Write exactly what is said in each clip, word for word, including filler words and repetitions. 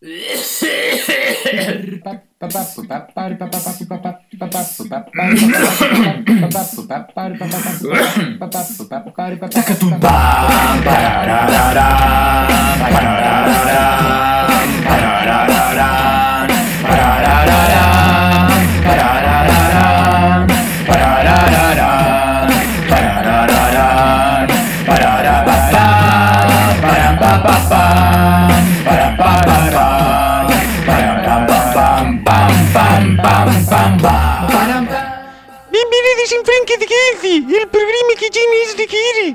Bienvenidos en Franca de Cadencia, el programa que James de quiere.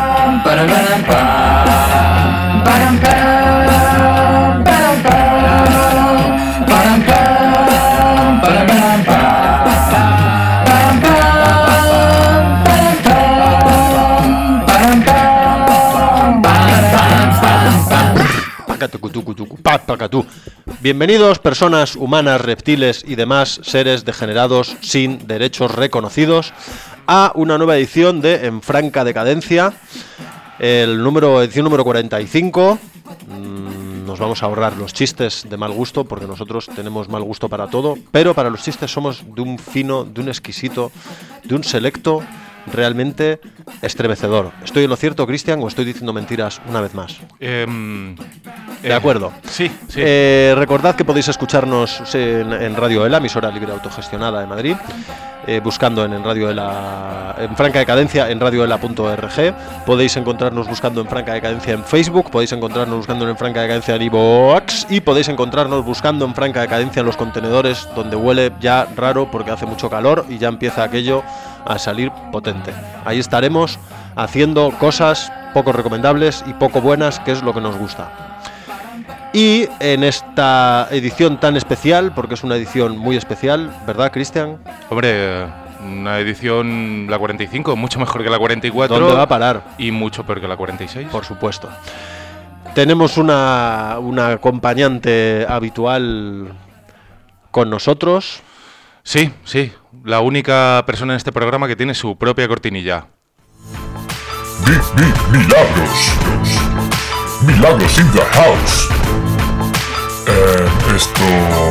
Bienvenidos, personas humanas, reptiles y demás seres degenerados sin derechos reconocidos, a una nueva edición de En Franca Decadencia, el número, edición número cuarenta y cinco. Mm, nos vamos a ahorrar los chistes de mal gusto, porque nosotros tenemos mal gusto para todo, pero para los chistes somos de un fino, de un exquisito, de un selecto realmente estremecedor. ¿Estoy en lo cierto, Cristian, o estoy diciendo mentiras una vez más? Eh, De eh, acuerdo. Sí, sí. Eh, recordad que podéis escucharnos en, en Radio Ela, emisora libre autogestionada de Madrid, eh, buscando en, en Radio Ela, en Franca Decadencia, en radioela punto org. Podéis encontrarnos buscando en Franca Decadencia en Facebook, podéis encontrarnos buscando en Franca Decadencia en iVoox y podéis encontrarnos buscando en Franca Decadencia en los contenedores, donde huele ya raro porque hace mucho calor y ya empieza aquello a salir potente. Ahí estaremos haciendo cosas poco recomendables y poco buenas, que es lo que nos gusta. Y en esta edición tan especial, porque es una edición muy especial, ¿verdad, Cristian? Hombre, una edición, la cuarenta y cinco, mucho mejor que la cuarenta y cuatro. ¿Dónde va a parar? Y mucho peor que la cuarenta y seis. Por supuesto. Tenemos una, una acompañante habitual con nosotros. Sí, sí, la única persona en este programa que tiene su propia cortinilla. Mi, mi, milagros. Milagros in the house. Eh, esto...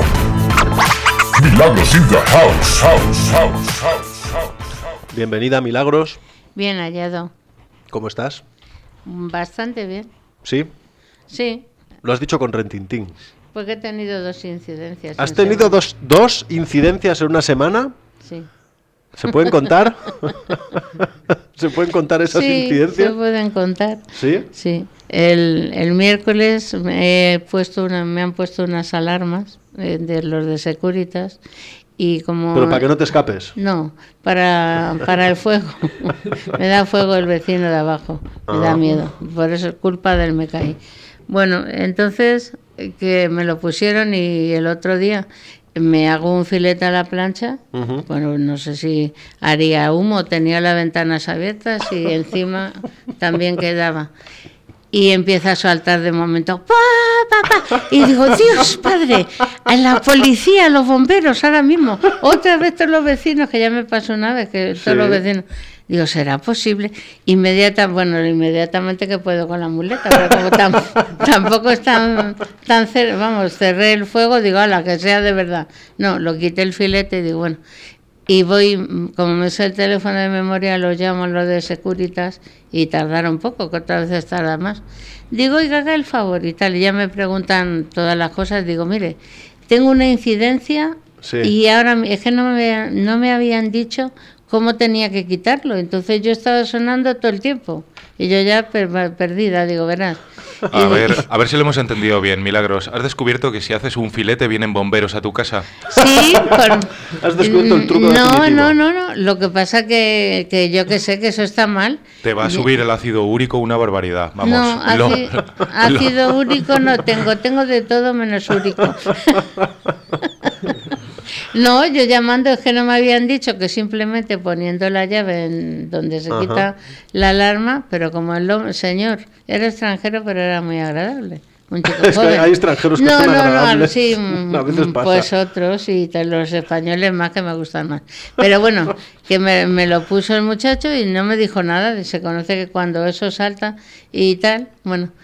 Milagros in the house, house, house, house, house. Bienvenida, Milagros. Bien hallado. ¿Cómo estás? Bastante bien. ¿Sí? Sí, Lo has dicho con retintín. porque he tenido dos incidencias. ¿Has en tenido semana. dos, dos incidencias en una semana? Sí. ¿Se pueden contar? ¿Se pueden contar esas Sí, incidencias? se pueden contar. ¿Sí? Sí. El, el miércoles me, he puesto una, me han puesto unas alarmas eh, de los de Securitas y como... Pero para que no te escapes. No, para, para el fuego. Me da fuego el vecino de abajo. Me Ah. da miedo. Por eso es culpa del me caí. Bueno, entonces eh, que me lo pusieron y el otro día me hago un filete a la plancha. Ujú. Bueno, no sé si haría humo, tenía las ventanas abiertas y encima también quedaba. Y empieza a saltar de momento, ¡pa, pa, pa! Y digo, Dios, padre, a la policía, a los bomberos, ahora mismo. Otra vez todos los vecinos, que ya me pasó una vez, que todos Sí. los vecinos. Digo, ¿será posible? Inmediata, bueno, inmediatamente que puedo con la muleta, pero como tam- tampoco es tan, tan cer- vamos, cerré el fuego, digo, ala, que sea de verdad. No, lo quité el filete y digo, bueno. Y voy, como me sé el teléfono de memoria, los llamo a los de Securitas y tardaron un poco, que otras veces tarda más. Digo, oiga, haga el favor y tal, y ya me preguntan todas las cosas, digo, mire, tengo una incidencia Sí. y ahora mi- es que no me, no me habían dicho cómo tenía que quitarlo, entonces yo estaba sonando todo el tiempo y yo ya per- perdida, digo, verás. A Y- ver, a ver si lo hemos entendido bien, Milagros. ¿Has descubierto que si haces un filete vienen bomberos a tu casa? Sí, con... Has descubierto el truco No, definitivo. no, no, no. Lo que pasa que, que yo que sé que eso está mal. Te va a subir el ácido úrico una barbaridad. Vamos. No, lo- ácido, lo- ácido úrico no tengo, tengo de todo menos úrico. No, yo llamando es que no me habían dicho que simplemente poniendo la llave en donde se Ajá. quita la alarma, pero como el hom- señor era extranjero, pero era muy agradable. Un chico Es que joven. hay extranjeros que no, son no, agradables. No, sí, A veces mm, pasa. pues otros y tal, los españoles más que me gustan más. Pero bueno, que me, me lo puso el muchacho y no me dijo nada. Se conoce que cuando eso salta y tal, bueno.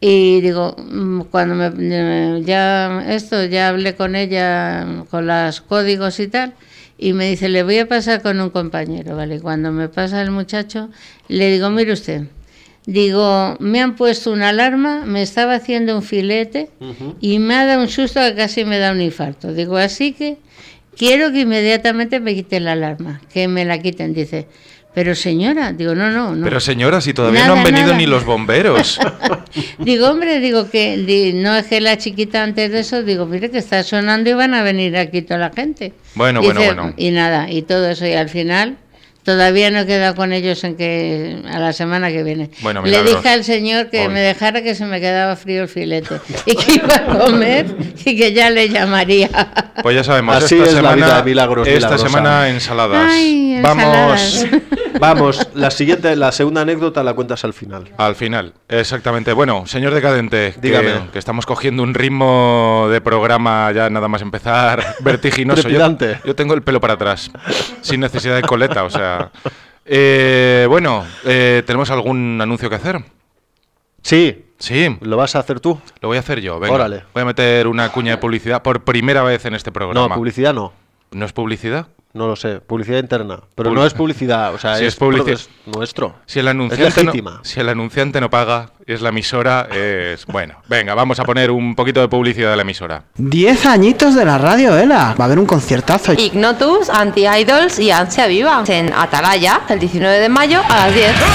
Y digo, mm, cuando me, eh, ya esto, ya hablé con ella, con los códigos y tal, y me dice, le voy a pasar con un compañero, ¿vale? Cuando me pasa el muchacho, le digo, mire usted, digo, me han puesto una alarma, me estaba haciendo un filete uh-huh. y me ha dado un susto que casi me da un infarto. Digo, así que quiero que inmediatamente me quiten la alarma, que me la quiten. Dice, pero señora, digo, no, no, no. Pero señora, si todavía nada, no han venido nada. ni los bomberos. Digo, hombre, digo que di, no es que la chiquita antes de eso, digo, mire que está sonando y van a venir aquí toda la gente. Bueno, Dice, bueno, bueno. Y nada, y todo eso, y al final todavía no he quedado con ellos en que a la semana que viene. Bueno, le milagros. dije al señor que Hoy. me dejara, que se me quedaba frío el filete y que iba a comer y que ya le llamaría. Pues ya sabemos, Así esta es la semana, vida de Milagros esta Milagrosa. semana ensaladas. Ay, Vamos ensaladas. Vamos, la siguiente, la segunda anécdota la cuentas al final. al final, exactamente. Bueno, señor Decadente, Dígame. que, que estamos cogiendo un ritmo de programa ya nada más empezar vertiginoso. Yo, Trepidante. yo tengo el pelo para atrás, sin necesidad de coleta, o sea... Eh, bueno, eh, ¿tenemos algún anuncio que hacer? Sí, Sí, ¿lo vas a hacer tú? lo voy a hacer yo. Venga, Órale. voy a meter una cuña de publicidad por primera vez en este programa. No, publicidad no. ¿No es publicidad? No lo sé, publicidad interna. Pero Pul- no es publicidad, o sea, Sí, es, es publici- es nuestro. Si el, Es anunciante no, legítima. si el anunciante no paga, es la emisora, es... Bueno, venga, vamos a poner un poquito de publicidad de la emisora. Diez añitos de la radio, Ela. Va a haber un conciertazo. Ignotus, Anti-Idols y Ansia Viva en Atalaya el diecinueve de mayo a las diez.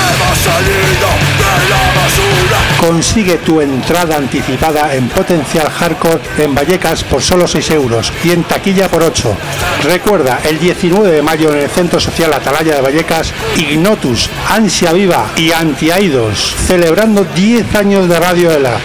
Consigue tu entrada anticipada en Potencial Hardcore en Vallecas por solo seis euros y en taquilla por ocho. Recuerda, el diecinueve de mayo en el Centro Social Atalaya de Vallecas, Ignotus, Ansia Viva y Anti-Idols, celebrando diez años de Radio Ela.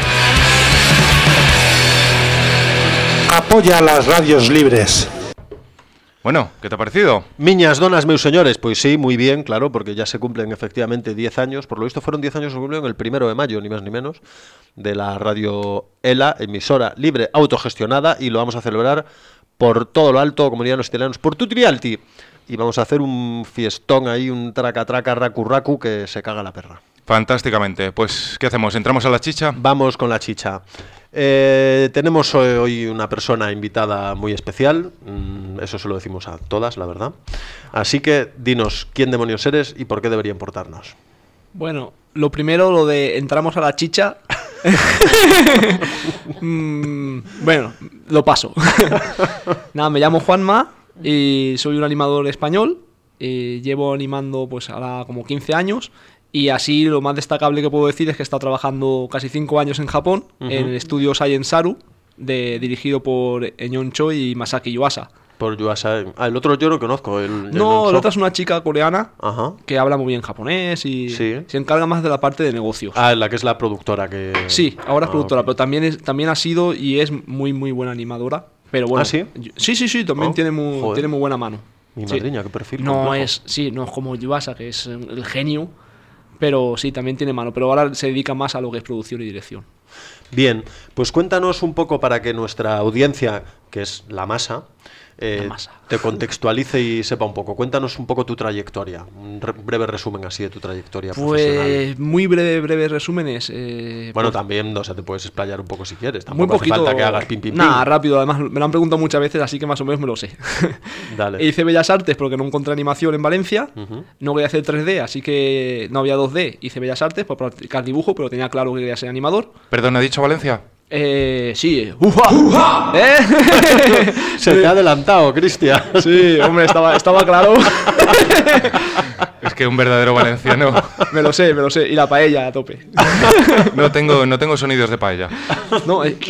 Apoya a las radios libres. Bueno, ¿qué te ha parecido? Miñas, donas, meus señores, pues sí, muy bien, claro, porque ya se cumplen efectivamente diez años, por lo visto fueron diez años que se cumplieron el primero de mayo, ni más ni menos, de la radio Ela, emisora libre, autogestionada, y lo vamos a celebrar por todo lo alto, comunidades italianos, por tutti gli alti, y vamos a hacer un fiestón ahí, un traca traca racu racu que se caga la perra. Fantásticamente. Pues, ¿qué hacemos? ¿Entramos a la chicha? Vamos con la chicha. Eh, tenemos hoy, hoy una persona invitada muy especial, mm, eso se lo decimos a todas, la verdad. Así que dinos quién demonios eres y por qué debería importarnos. Bueno, lo primero, lo de entramos a la chicha. mm, bueno, lo paso. Nada, me llamo Juanma y soy un animador español. Y llevo animando pues ahora como quince años. Y así lo más destacable que puedo decir es que he estado trabajando casi cinco años en Japón, uh-huh. en el estudio Science Saru, de, dirigido por Eñon Choi y Masaki Yuasa. Por Yuasa. Ah, el otro yo no conozco. El, el no, el la otra es una chica coreana Ajá. que habla muy bien japonés y sí. se encarga más de la parte de negocios. Ah, la que es la productora que... Sí, ahora es ah, productora, okay. pero también, es, también ha sido y es muy, muy buena animadora. Pero bueno, ¿Ah, sí? Sí, sí, sí, también oh, tiene, muy, tiene muy buena mano. Mi sí. madriña, qué perfil. No complejo. es, sí, no es como Yuasa, que es el genio, pero sí, también tiene mano. Pero ahora se dedica más a lo que es producción y dirección. Bien, pues cuéntanos un poco para que nuestra audiencia, que es la masa, eh, la masa. te contextualice y sepa un poco. Cuéntanos un poco tu trayectoria, un re- breve resumen así de tu trayectoria profesional. Pues muy breve, breves resúmenes. Eh, Bueno, pues, también, o sea, te puedes explayar un poco si quieres. muy Tampoco poquito. hace falta que hagas pim, pim, pim. Nada, rápido. Además, me lo han preguntado muchas veces, así que más o menos me lo sé. Dale. Hice Bellas Artes porque no encontré animación en Valencia. Uh-huh. No quería hacer tres D, así que no había dos D. Hice Bellas Artes para practicar dibujo, pero tenía claro que quería ser animador. Perdón, ¿ha dicho Valencia? Eh, sí. ¡Uja! ¿Eh? Se te ha adelantado, Cristian. Sí, hombre, estaba, estaba claro. Es que un verdadero valenciano... Me lo sé, me lo sé. Y la paella a tope. No tengo, no tengo sonidos de paella. No, eh.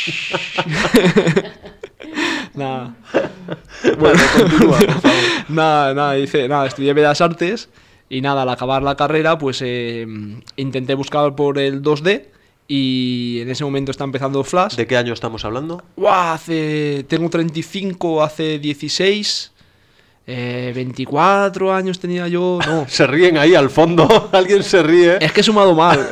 Nada. Bueno, continúa, por favor. Nada, nada, hice, nada, estudié Bellas Artes y nada, al acabar la carrera, pues eh, intenté buscar por el dos D y en ese momento está empezando Flash. ¿De qué año estamos hablando? Uah, hace, tengo treinta y cinco, hace dieciséis, eh, veinticuatro años tenía yo, no. Se ríen ahí al fondo, alguien se ríe. Es que he sumado mal.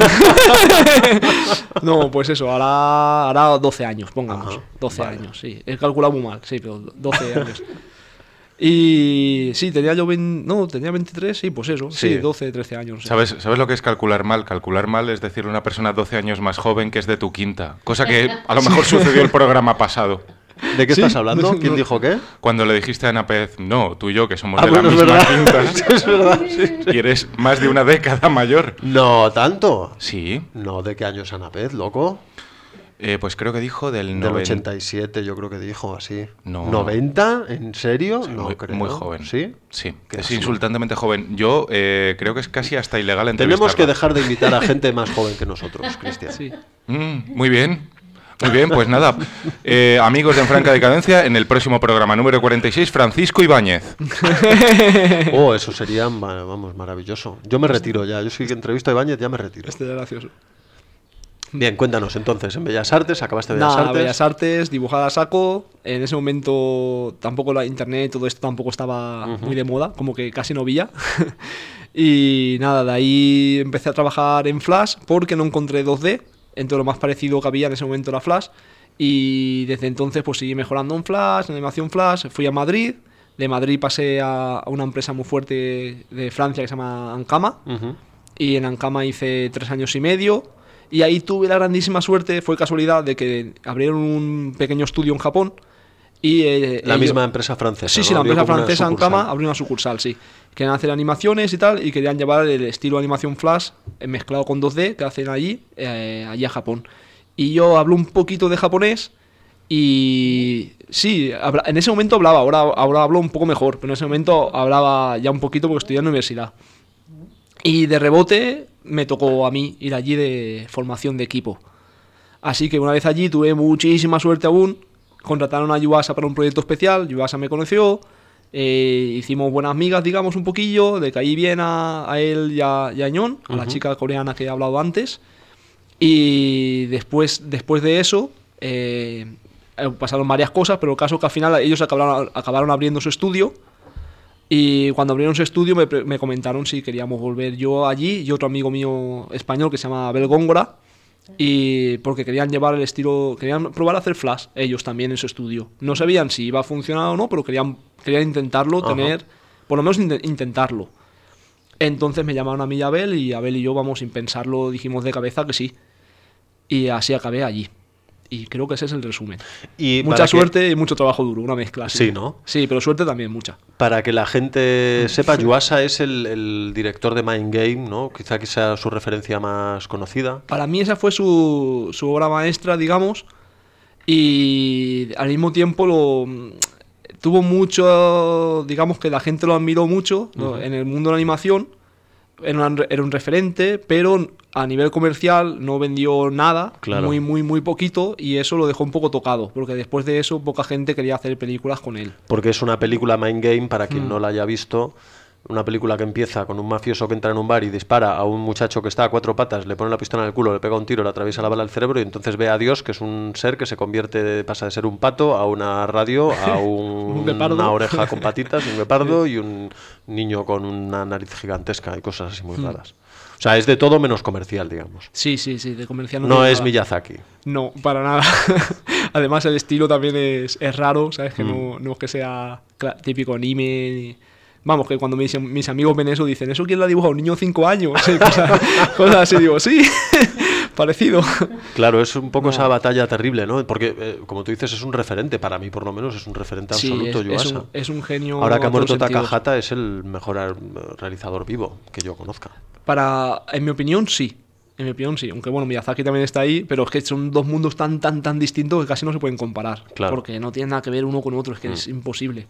No, pues eso, hará, hará doce años, pongamos. Ajá, doce vale. años, sí. He calculado muy mal, sí, pero doce años. Y sí, tenía yo veinte, no, tenía veintitrés, sí, pues eso, sí, Sí. doce, trece años. sí. ¿Sabes, ¿Sabes lo que es calcular mal? Calcular mal es decirle a una persona doce años más joven que es de tu quinta. Cosa que a lo mejor sucedió el programa pasado. ¿De qué Sí. estás hablando? ¿Quién No. dijo qué? Cuando le dijiste a Ana Pérez, no, tú y yo, que somos Ah, de bueno, la es misma verdad. quinta. Es verdad, sí, sí. Y eres más de una década mayor. No, tanto. Sí. No, ¿de qué año es Ana Pez, loco? Eh, pues creo que dijo del Del noventa. ochenta y siete, yo creo que dijo así. No. ¿noventa? ¿En serio? Sí, no muy, creo. muy joven. ¿Sí? Sí, Qué es asco. insultantemente joven. Yo eh, creo que es casi hasta ilegal Tenemos que entrevistarla. dejar de invitar a gente más joven que nosotros, Cristian. Sí. Mm, muy bien. Muy bien, pues nada. Eh, amigos de En Franca Decadencia, en el próximo programa número cuarenta y seis, Francisco Ibáñez. Oh, eso sería, ma- vamos, maravilloso. Yo me retiro ya. Yo sí que entrevisto a Ibáñez, ya me retiro. Este es gracioso. Bien, cuéntanos entonces, en Bellas Artes, acabaste Bellas Nada, Artes. Bellas Artes, dibujada a saco. En ese momento tampoco la internet, todo esto tampoco estaba Ujú. muy de moda, como que casi no veía. Y nada, de ahí empecé a trabajar en Flash porque no encontré dos D. Entonces lo más parecido que había en ese momento era Flash. Y desde entonces pues seguí mejorando en Flash, en animación Flash. Fui a Madrid. De Madrid pasé a, a una empresa muy fuerte de Francia que se llama Ankama. Ujú. Y en Ankama hice tres años y medio. Y ahí tuve la grandísima suerte, fue casualidad, de que abrieron un pequeño estudio en Japón. Y, eh, La ellos- misma empresa francesa. Sí, sí, ¿no? la Abrió empresa como una francesa sucursal. Ankama abrió una sucursal, sí. Querían hacer animaciones y tal, y querían llevar el estilo de animación Flash eh, mezclado con dos D que hacen allí, eh, allí a Japón. Y yo hablo un poquito de japonés y sí, habla- en ese momento hablaba, ahora, ahora hablo un poco mejor, pero en ese momento hablaba ya un poquito porque estudié en la universidad. Y de rebote me tocó a mí ir allí de formación de equipo. Así que una vez allí tuve muchísima suerte aún. Contrataron a Yuasa para un proyecto especial. Yuasa me conoció. eh, hicimos buenas migas, digamos, un poquillo. Le caí bien a, a él y a, y a Ñon, a la Ujú. chica coreana que he hablado antes. Y después, después de eso, eh, eh, pasaron varias cosas, pero el caso es que al final ellos acabaron, acabaron abriendo su estudio. Y cuando abrieron su estudio me, pre- me comentaron si queríamos volver yo allí y otro amigo mío español que se llama Abel Góngora. Y porque querían llevar el estilo, querían probar a hacer Flash ellos también en su estudio. No sabían si iba a funcionar o no, pero querían, querían intentarlo, Ajá. tener, por lo menos inte- intentarlo. Entonces me llamaron a mí y a Abel, y Abel y yo, vamos, sin pensarlo, dijimos de cabeza que sí. Y así acabé allí. Y creo que ese es el resumen. Y Mucha para que- suerte y mucho trabajo duro, una mezcla. Sí, ¿no? Sí, pero suerte también mucha. Para que la gente sepa, Yuasa es el, el director de Mind Game, ¿no? Quizá que sea su referencia más conocida. Para mí esa fue su, su obra maestra, digamos, y al mismo tiempo lo tuvo mucho, digamos que la gente lo admiró mucho, ¿no? Ujú. En el mundo de la animación. Era un, era un referente, pero a nivel comercial no vendió nada, Claro. muy, muy, muy poquito, y eso lo dejó un poco tocado, porque después de eso poca gente quería hacer películas con él. Porque es una película Mind Game, para quien Mm. no la haya visto. Una película que empieza con un mafioso que entra en un bar y dispara a un muchacho que está a cuatro patas, le pone la pistola en el culo, le pega un tiro, le atraviesa la bala al cerebro y entonces ve a Dios, que es un ser que se convierte, pasa de ser un pato a una radio, a un- Un guepardo. una oreja con patitas, un guepardo y un niño con una nariz gigantesca y cosas así muy Mm. raras. O sea, es de todo menos comercial, digamos. Sí, sí, sí, de comercial No tiene es nada. Miyazaki. No, para nada. Además, el estilo también es, es raro, ¿sabes? Que Mm. no, no es que sea cla- típico anime. Ni... Vamos, que cuando mis, mis amigos ven eso dicen, ¿eso quién lo ha dibujado? ¿Un niño de cinco años? Y cosas, cosas así, digo, sí, parecido. Claro, es un poco No. esa batalla terrible, ¿no? Porque, eh, como tú dices, es un referente, para mí por lo menos es un referente Sí, absoluto, es, es, Yuasa. un, es un genio. Ahora que ha a todos muerto sentidos. Takahata es el mejor eh, realizador vivo que yo conozca. Para, en mi opinión, sí. En mi opinión, sí. Aunque bueno, Miyazaki también está ahí, pero es que son dos mundos tan, tan, tan distintos que casi no se pueden comparar. Claro. Porque no tienen nada que ver uno con otro, es que Mm. es imposible.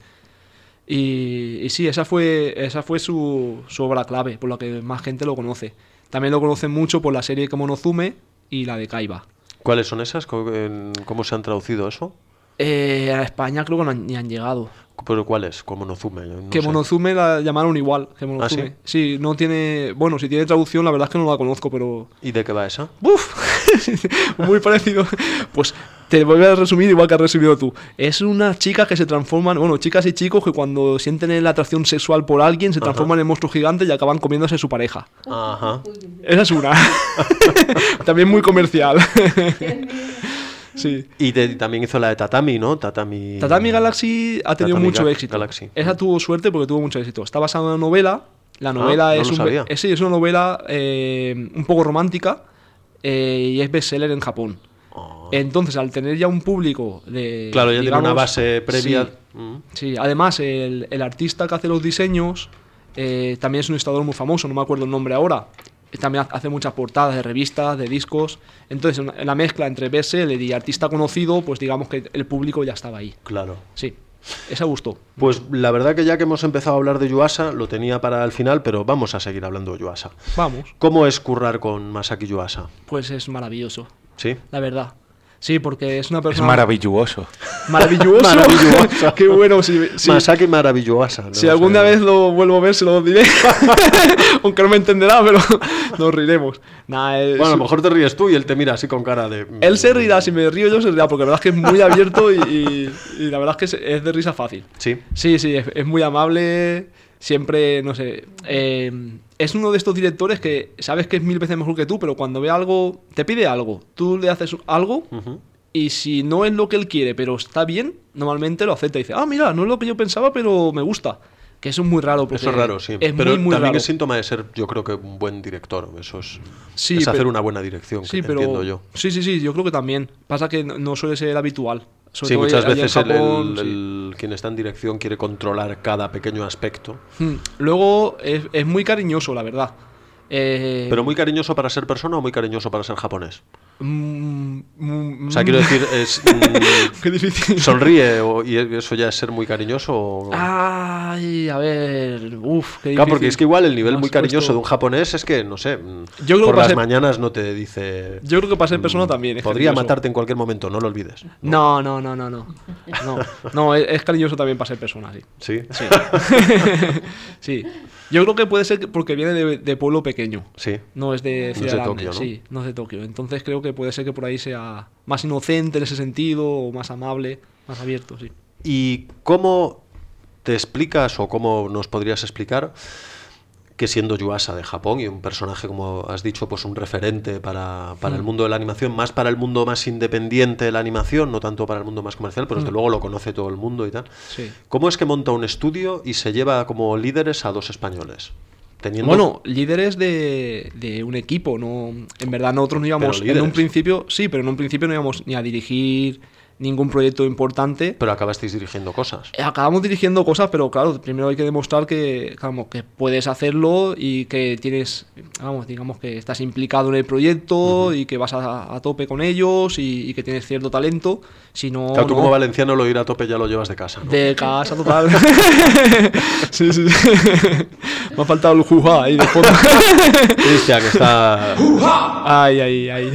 Y, y sí, esa fue, esa fue su, su obra clave, por la que más gente lo conoce. También lo conocen mucho por la serie Kemonozume y la de Kaiba. ¿Cuáles son esas? ¿Cómo, en- cómo se han traducido eso? Eh, a España creo que no han, ni han llegado. ¿Pero cuáles? Como Nozume. yo no sé. Kemonozume la llamaron igual. Kemonozume. ¿Ah, sí? Sí, no tiene. Bueno, si tiene traducción, la verdad es que no la conozco, pero. ¿Y de qué va esa? ¡Buf! Muy parecido. Pues te voy a resumir igual que has resumido tú. Es una chica que se transforman, bueno, chicas y chicos que cuando sienten la atracción sexual por alguien se Ajá. transforman en monstruos gigantes y acaban comiéndose a su pareja. Ajá. Esa es una. También muy comercial. Sí. Y de- también hizo la de Tatami, ¿no? Tatami, Tatami Galaxy ha tenido Tatami mucho Ga- éxito. Galaxy. Esa tuvo suerte porque tuvo mucho éxito. Está basada en una novela. La novela Ah, no es, lo un, sabía. es, sí, es una novela eh, un poco romántica eh, y es bestseller en Japón. Entonces, al tener ya un público de. Claro, ya tiene digamos, una base previa. Sí, Mm. sí, además, el, el artista que hace los diseños eh, también es un ilustrador muy famoso, no me acuerdo el nombre ahora. También hace muchas portadas de revistas, de discos. Entonces, en en la mezcla entre bestseller y artista conocido, pues digamos que el público ya estaba ahí. Claro. Sí, esa gustó. Pues la verdad que ya que hemos empezado a hablar de Yuasa, lo tenía para el final, pero vamos a seguir hablando de Yuasa. Vamos, ¿Cómo es currar con Masaki Yuasa? pues es maravilloso, ¿Sí? la verdad. Sí, porque es una Es persona. maravilloso. Maravilloso. Maravilloso. Qué bueno. Si, si, Masaki Maravillosa. ¿no? si O sea, alguna vez lo vuelvo a ver, se lo diré. Aunque no me entenderá, pero nos riremos. Nah, es- Bueno, a lo mejor te ríes tú y él te mira así con cara de... Él se rirá, si me río yo se rirá, porque la verdad es que es muy abierto y, y- y la verdad es que es, es de risa fácil. Sí. Sí, sí, es, es muy amable, siempre, no sé, eh, es uno de estos directores que sabes que es mil veces mejor que tú, pero cuando ve algo, te pide algo, tú le haces algo Ujú. y si no es lo que él quiere, pero está bien, normalmente lo acepta y dice, ah, mira, no es lo que yo pensaba, pero me gusta. Que eso es muy raro. Porque Eso es raro, sí. Es pero muy, muy también raro. es síntoma de ser, yo creo que un buen director. Eso es, Sí, es hacer pero- una buena dirección, Sí, que pero entiendo yo. sí, sí, sí, yo creo que también. Pasa que no, no suele ser habitual. Sobre Sí, todo muchas allí en veces el, Japón, el- sí. el- quien está en dirección quiere controlar cada pequeño aspecto. Hmm. Luego es, es muy cariñoso, la verdad. Eh, ¿Pero muy cariñoso para ser persona o muy cariñoso para ser japonés? mm, mm, O sea, quiero decir, es, mm, qué difícil. sonríe o- y eso ya es ser muy cariñoso. O... Ay, a ver, uff, qué difícil. Claro, porque es que igual el nivel Me muy has puesto- cariñoso de un japonés es que, no sé, mm, Yo creo por que las para ser- mañanas no te dice... Yo creo que para ser persona también. es Podría cariñoso. matarte en cualquier momento, no lo olvides. No, no, no, no, no. No, no es, es cariñoso también para ser persona, sí. ¿Sí? Sí. Sí. Yo creo que puede ser que- porque viene de, de pueblo pequeño. Sí. No es de es ciudad de grande, Tokio, ¿no? sí, no es de Tokio. Entonces creo que puede ser que por ahí sea más inocente en ese sentido, o más amable, más abierto, sí. ¿Y cómo te explicas o cómo nos podrías explicar que siendo Yuasa de Japón y un personaje, como has dicho, pues un referente para, para el Mm. mundo de la animación, más para el mundo más independiente de la animación, no tanto para el mundo más comercial, pero desde Mm. luego lo conoce todo el mundo y tal. Sí. ¿Cómo es que monta un estudio y se lleva como líderes a dos españoles? Teniendo... Bueno, líderes de, de un equipo, no, en verdad nosotros no íbamos, Pero en un líderes. principio, sí, pero en un principio no íbamos ni a dirigir ningún proyecto importante. Pero acabasteis dirigiendo cosas. Acabamos dirigiendo cosas, pero claro, primero hay que demostrar que, vamos, que puedes hacerlo y que tienes, vamos, digamos que estás implicado en el proyecto uh-huh. y que vas a, a tope con ellos y, y que tienes cierto talento. Si no, claro, tú no. como valenciano lo ir a tope ya lo llevas de casa, ¿no? De casa total. Sí, sí, sí. Me ha faltado el jujá ahí de fondo. Cristian, que está... Ay, ay, ay.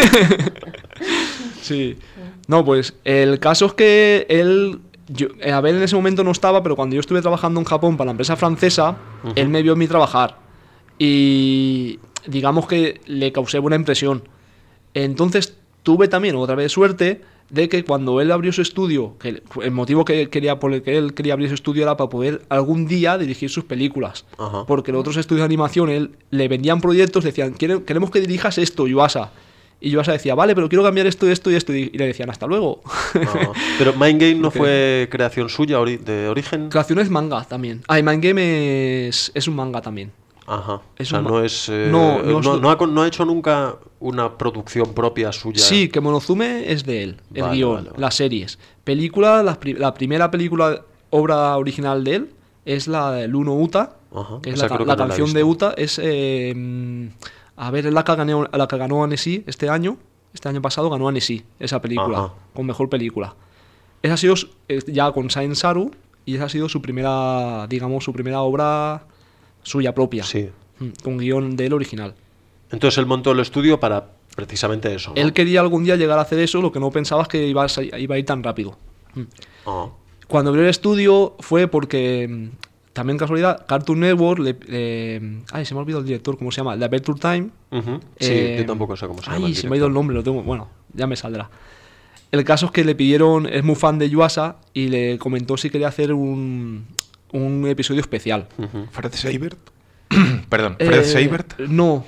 Sí. No, pues el caso es que él, yo, Abel en ese momento no estaba, pero cuando yo estuve trabajando en Japón para la empresa francesa, uh-huh. él me vio a mí trabajar y digamos que le causé buena impresión. Entonces tuve también otra vez suerte de que cuando él abrió su estudio, que el motivo que quería, por el que él quería abrir su estudio era para poder algún día dirigir sus películas. Uh-huh. Porque los otros estudios de animación él, le vendían proyectos, decían, queremos que dirijas esto, Yuasa. Y Yuasa decía, vale, pero quiero cambiar esto, esto y esto. Y le decían, hasta luego. No. Pero Mind Game no fue creación suya ori- de origen. Creación es manga también. Ah, y Mind Game es, es un manga también. Ajá. Es o sea, un ma- no es. eh, No, no no, es- no ha, con- no ha hecho nunca una producción propia suya. Sí, que Monozume es de él, el Vale, guión, vale, vale. las series. Película, la, pri- la primera película, obra original de él, es la de Luno Uta, Ajá, que es esa la, ca- creo que la no la he canción visto. de Uta. Es, eh, mm, a ver, es la que ganó, la que ganó Annecy este año. Este año pasado ganó Annecy, esa película, Ajá. con mejor película. Esa ha sido su- eh, ya con Saint Saru, y esa ha sido su primera, digamos, su primera obra suya propia, Sí. mm, con guión de él original. Entonces él montó el estudio para precisamente eso. ¿no? Él quería algún día llegar a hacer eso, lo que no pensaba es que iba a, sa- iba a ir tan rápido. Mm. Ah. Cuando abrió el estudio fue porque, mm, también casualidad, Cartoon Network, le, le- ay, se me ha olvidado el director, ¿cómo se llama? The Adventure Time. Ujú. Sí, Eh, yo tampoco sé cómo se ay, llama. el se me ha ido el director. nombre, lo tengo, bueno, ya me saldrá. El caso es que le pidieron, es muy fan de Yuasa, y le comentó si quería hacer un, un episodio especial. Ujú. Fred Seibert. Perdón, Fred Eh, Seibert. No,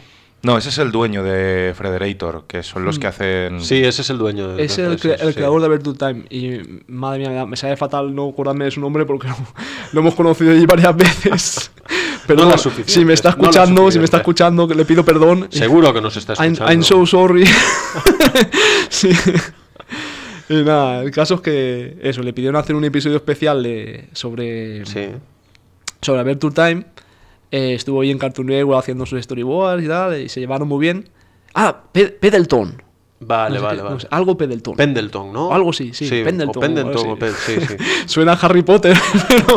No, ese es el dueño de Frederator, que son los que hacen... Sí, ese es el dueño. De, Es el, ese, cre- el sí. creador de Adventure Time. Y madre mía, me sabe fatal no acordarme de su nombre porque lo, lo hemos conocido allí varias veces. Pero No no, la suficiente, si me está no la escuchando, si me suficiente. está escuchando, que le pido perdón. Seguro que nos está I'm, escuchando. I'm so sorry. Sí. Y nada, el caso es que eso, le pidieron hacer un episodio especial de, sobre, Sí. sobre Adventure Time. Eh, estuvo ahí en Cartoon Network haciendo sus storyboards y tal, y se llevaron muy bien. Ah, Pe- Pendleton. Vale, No sé vale, qué, vale. no sé, algo Pendleton. Pendleton, ¿no? O algo así, sí, sí Pendleton, O Pendleton, algo o Pe- sí, sí. Suena a Harry Potter, pero...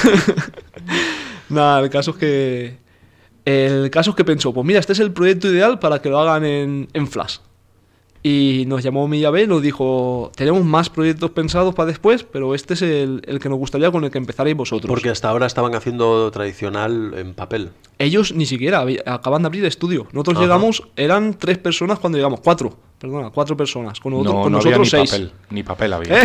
Nada, el caso es que... El caso es que pensó, pues mira, este es el proyecto ideal para que lo hagan en, en Flash. Y nos llamó Miyabé y nos dijo, tenemos más proyectos pensados para después, pero este es el, el que nos gustaría con el que empezaréis vosotros. Porque hasta ahora estaban haciendo tradicional en papel. Ellos ni siquiera, habí- acaban de abrir estudio. Nosotros Ajá. llegamos, eran tres personas cuando llegamos, cuatro, perdona, cuatro personas. Con, nosotros- No, con no había nosotros ni seis. papel, ni papel había. ¿Eh?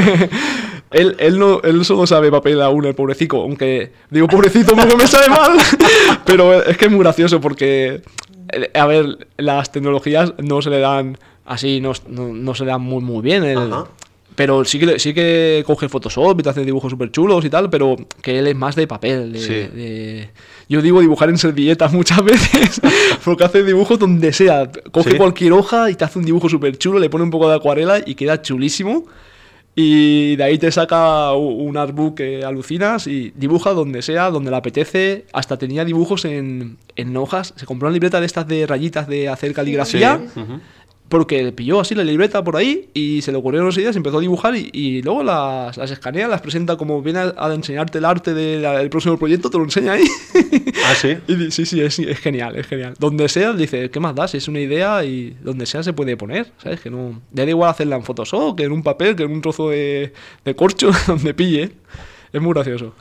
él, él, no, él solo sabe papel aún, el pobrecito. Aunque digo pobrecito porque me sabe mal. Pero es que es muy gracioso porque, eh, a ver, las tecnologías no se le dan así, no, no, no se le dan muy, muy bien. El, Ajá. pero sí que, le- sí que coge Photoshop y te hace dibujos súper chulos y tal, pero que él es más de papel. De, Sí. de- yo digo dibujar en servilletas muchas veces, porque hace dibujos donde sea. Coge Sí. cualquier hoja y te hace un dibujo súper chulo, le pone un poco de acuarela y queda chulísimo. Y de ahí te saca u- un artbook que alucinas y dibuja donde sea, donde le apetece. Hasta tenía dibujos en, en hojas. Se compró una libreta de estas de rayitas de hacer caligrafía. Sí. Ujú. Porque pilló así la libreta por ahí y se le ocurrieron unas ideas, empezó a dibujar y, y luego las, las escanea, las presenta como viene a, a enseñarte el arte de la- del próximo proyecto, te lo enseña ahí. Ah, sí. Y di- sí, sí, es, es genial, es genial. Donde sea, dice, ¿qué más da? Si es una idea y donde sea se puede poner, ¿sabes? Que no... Ya da igual hacerla en Photoshop, que en un papel, que en un trozo de, de corcho, donde pille. Es muy gracioso.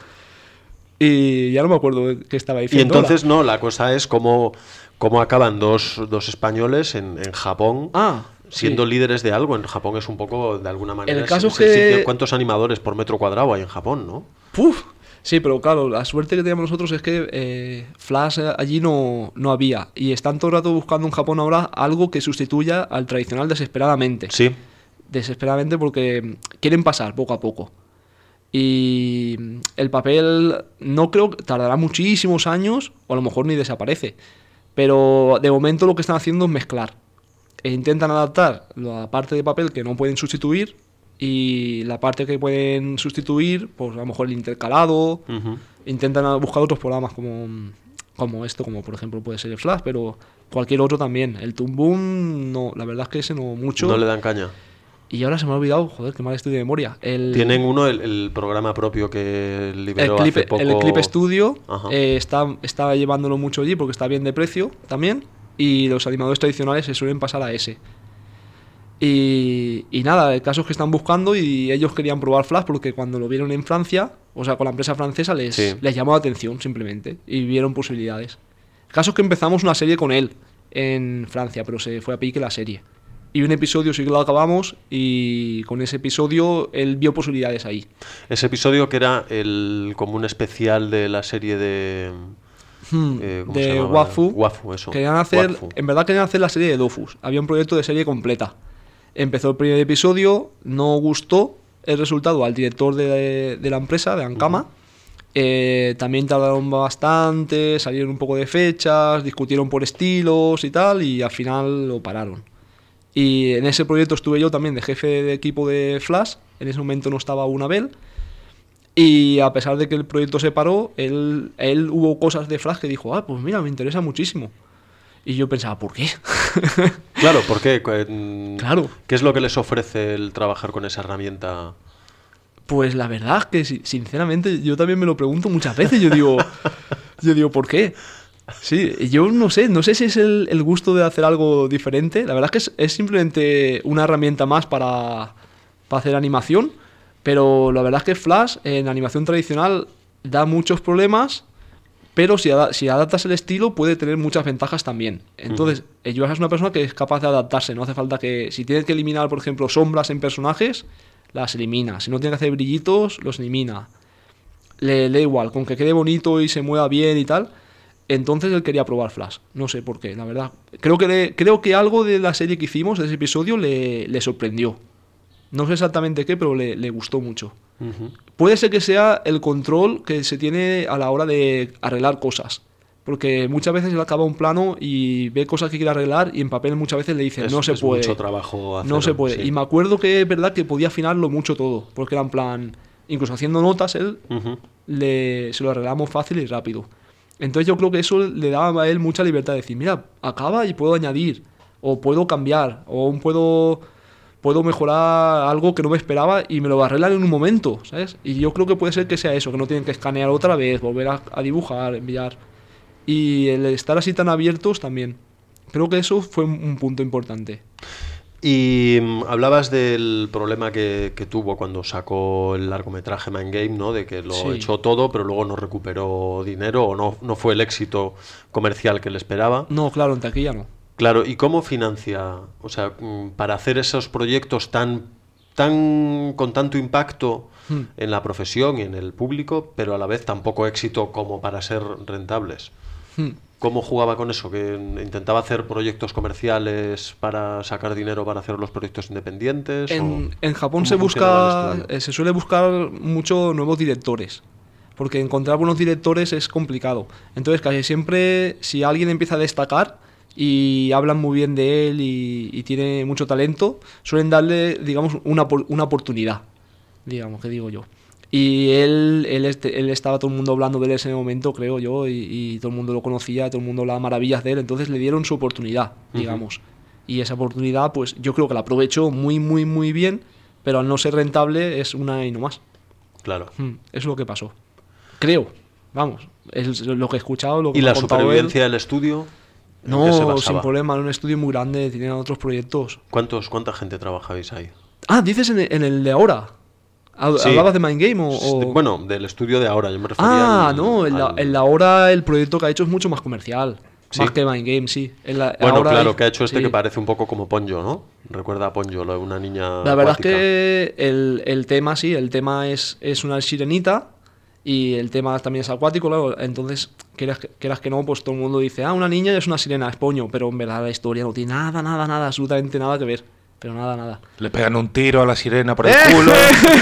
Y ya no me acuerdo de qué estaba Y diciendo. entonces, no, la cosa es cómo, cómo acaban dos, dos españoles en, en Japón. Ah, Siendo sí. líderes de algo. En Japón es un poco, de alguna manera... El caso es- es es el que- sitio- ¿Cuántos animadores por metro cuadrado hay en Japón, no? ¡Puf! Sí, pero claro, la suerte que teníamos nosotros es que eh, Flash eh, allí no, no había. Y están todo el rato buscando en Japón ahora algo que sustituya al tradicional desesperadamente. Sí. Desesperadamente porque quieren pasar poco a poco. Y el papel no creo que tardará muchísimos años, o a lo mejor ni desaparece. Pero de momento lo que están haciendo es mezclar. E intentan adaptar la parte de papel que no pueden sustituir y la parte que pueden sustituir, pues a lo mejor el intercalado. Ujú. Intentan buscar otros programas como, como esto, como por ejemplo puede ser el Flash, pero cualquier otro también. El Toon Boom, no, la verdad es que ese no mucho. No le dan caña. Y ahora se me ha olvidado, joder, qué mal estoy de memoria. El, Tienen uno, el, el programa propio que el liberó clip, hace poco. el Clip Studio Ajá. eh, está, está llevándolo mucho allí porque está bien de precio también. Y los animadores tradicionales se suelen pasar a ese. Y, y nada, el caso es que están buscando y ellos querían probar Flash porque cuando lo vieron en Francia, o sea, con la empresa francesa, les, Sí. les llamó la atención simplemente y vieron posibilidades. El caso es que empezamos una serie con él en Francia, pero se fue a pique la serie. Y un episodio sí que lo acabamos y con ese episodio él vio posibilidades ahí. Ese episodio que era el como un especial de la serie de... Hmm, eh, ¿cómo se de llamaba? Wafu. Wafu, eso. Querían hacer, Wafu. en verdad querían hacer la serie de Dofus. Había un proyecto de serie completa. Empezó el primer episodio, no gustó el resultado al director de, de la empresa, de Ankama. Eh, también tardaron bastante, salieron un poco de fechas, discutieron por estilos y tal, y al final lo pararon. Y en ese proyecto estuve yo también de jefe de equipo de Flash. En ese momento no estaba aún Abel. Y a pesar de que el proyecto se paró, él, él hubo cosas de Flash que dijo, ah, pues mira, me interesa muchísimo. Y yo pensaba, ¿por qué? Claro, ¿por qué? Cu- Claro. ¿Qué es lo que les ofrece el trabajar con esa herramienta? Pues la verdad es que si- sinceramente yo también me lo pregunto muchas veces. Yo digo, yo digo, ¿por qué? Sí, yo no sé, no sé si es el, el gusto de hacer algo diferente. La verdad es que es, es simplemente una herramienta más para, para hacer animación. Pero la verdad es que Flash en animación tradicional da muchos problemas, pero si, ada- si adaptas el estilo puede tener muchas ventajas también. Entonces, uh-huh. Joas es una persona que es capaz de adaptarse. No hace falta que, si tiene que eliminar, por ejemplo, sombras en personajes, las elimina. Si no tiene que hacer brillitos, los elimina. Le, le da igual, con que quede bonito y se mueva bien y tal. entonces él quería probar Flash. No sé por qué, la verdad. Creo que, le, creo que algo de la serie que hicimos, de ese episodio, le, le sorprendió. No sé exactamente qué, pero le, le gustó mucho. Ujú. Puede ser que sea el control que se tiene a la hora de arreglar cosas. Porque muchas veces él acaba un plano y ve cosas que quiere arreglar y en papel muchas veces le dicen Es- no se es puede. mucho trabajo No hacerlo, se puede. sí. Y me acuerdo que es verdad que podía afinarlo mucho todo. Porque era en plan, incluso haciendo notas, él Ujú. le, se lo arreglamos fácil y rápido. Entonces yo creo que eso le daba a él mucha libertad de decir, mira, acaba y puedo añadir, o puedo cambiar, o aún puedo, puedo mejorar algo que no me esperaba y me lo arreglan en un momento, ¿sabes? Y yo creo que puede ser que sea eso, que no tienen que escanear otra vez, volver a, a dibujar, enviar. Y el estar así tan abiertos también. Creo que eso fue un, un punto importante. Y mm, hablabas del problema que, que tuvo cuando sacó el largometraje Mind Game, ¿no? De que lo Sí. echó todo, pero luego no recuperó dinero o no, no fue el éxito comercial que le esperaba. No, claro, en taquilla no. Claro, ¿y cómo financia? O sea, mm, para hacer esos proyectos tan, tan con tanto impacto Hmm. en la profesión y en el público, pero a la vez tan poco éxito como para ser rentables. Hmm. ¿Cómo jugaba con eso? ¿Que intentaba hacer proyectos comerciales para sacar dinero para hacer los proyectos independientes? En, ¿O en Japón cómo se funcionaba el busca, estudio? eh, se suele buscar mucho nuevos directores, porque encontrar buenos directores es complicado. Entonces casi siempre, si alguien empieza a destacar y hablan muy bien de él y, y tiene mucho talento, suelen darle, digamos, una, por- una oportunidad, digamos, que digo yo. Y él, él, este- él estaba todo el mundo hablando de él en ese momento, creo yo, y, y todo el mundo lo conocía, todo el mundo hablaba maravillas de él, entonces le dieron su oportunidad, digamos. Y esa oportunidad, pues yo creo que la aprovechó muy, muy, muy bien, pero al no ser rentable es una y no más. Claro. Mm, Eso es lo que pasó. Creo, vamos, es lo que he escuchado, lo que ¿Y me la ha contado supervivencia él. del estudio? ¿En qué se No, sin basaba? problema, era un estudio muy grande, tenían otros proyectos. ¿Cuántos, ¿Cuánta gente trabajabais ahí? Ah, dices en el, en el de ahora. ¿Hab- Sí. ¿Hablabas de Mind Game o...? De- o- bueno, del estudio de ahora, yo me refería Ah, al- no, en la, al- en la hora el proyecto que ha hecho es mucho más comercial. ¿Sí? Más que Mind Game, sí. En la, Bueno, ahora claro, hay- que ha hecho este sí. que parece un poco como Ponyo, ¿no? Recuerda a Ponyo, lo de una niña La verdad acuática. es que el, el tema, sí, el tema es, es una sirenita y el tema también es acuático, claro. Entonces, quieras que, quieras que no, pues todo el mundo dice, ah, una niña es una sirena, es Ponyo, pero en verdad la historia no tiene nada, nada, nada, absolutamente nada que ver. Pero nada, nada. Le pegan un tiro a la sirena por el ¡Eh! culo.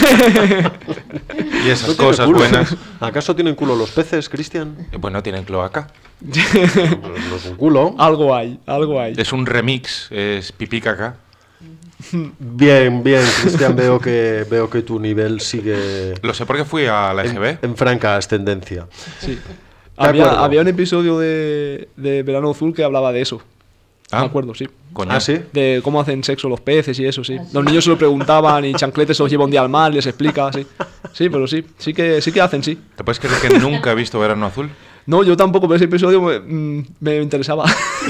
Y esas ¿No tiene cosas culo? buenas. ¿Acaso tienen culo los peces, Cristian? Eh, Bueno, tienen cloaca. No es un culo. Algo hay, algo hay. Es un remix, es pipí caca. Bien, bien, Cristian, veo que veo que tu nivel sigue Lo sé porque fui a la E G en, B. en franca ascendencia. Sí. De Había, acuerdo. había un episodio de, de Verano Azul que hablaba de eso. Ah, Me acuerdo, sí. coño. ¿Ah, sí? De cómo hacen sexo los peces y eso, sí. Los niños se lo preguntaban y Chanclete se los lleva un día al mar, les explica, sí. Sí, pero sí, sí que, sí que hacen, sí. ¿Te puedes creer que nunca he visto Verano Azul? No, yo tampoco, pero ese episodio me, mm, me interesaba.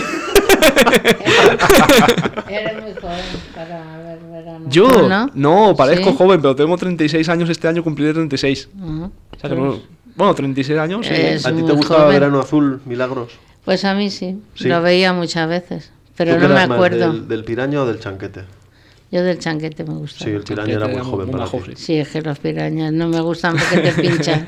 Eres muy joven para ver verano. Yo, ¿No? no, parezco Sí. joven, pero tengo treinta y seis años este año, cumpliré treinta y seis. Ujú. O sea que no- bueno, treinta y seis años, sí. Es ¿A ti te muy gustaba joven. Verano Azul, Milagros? Pues a mí sí, Sí. lo veía muchas veces, pero ¿Tú no qué me eras más, acuerdo. ¿Del, del piraña o del chanquete? Yo del chanquete me gustaba. Sí, el piraña era muy joven para majo, ti. sí. Sí, es que los pirañas no me gustan porque te pinchan.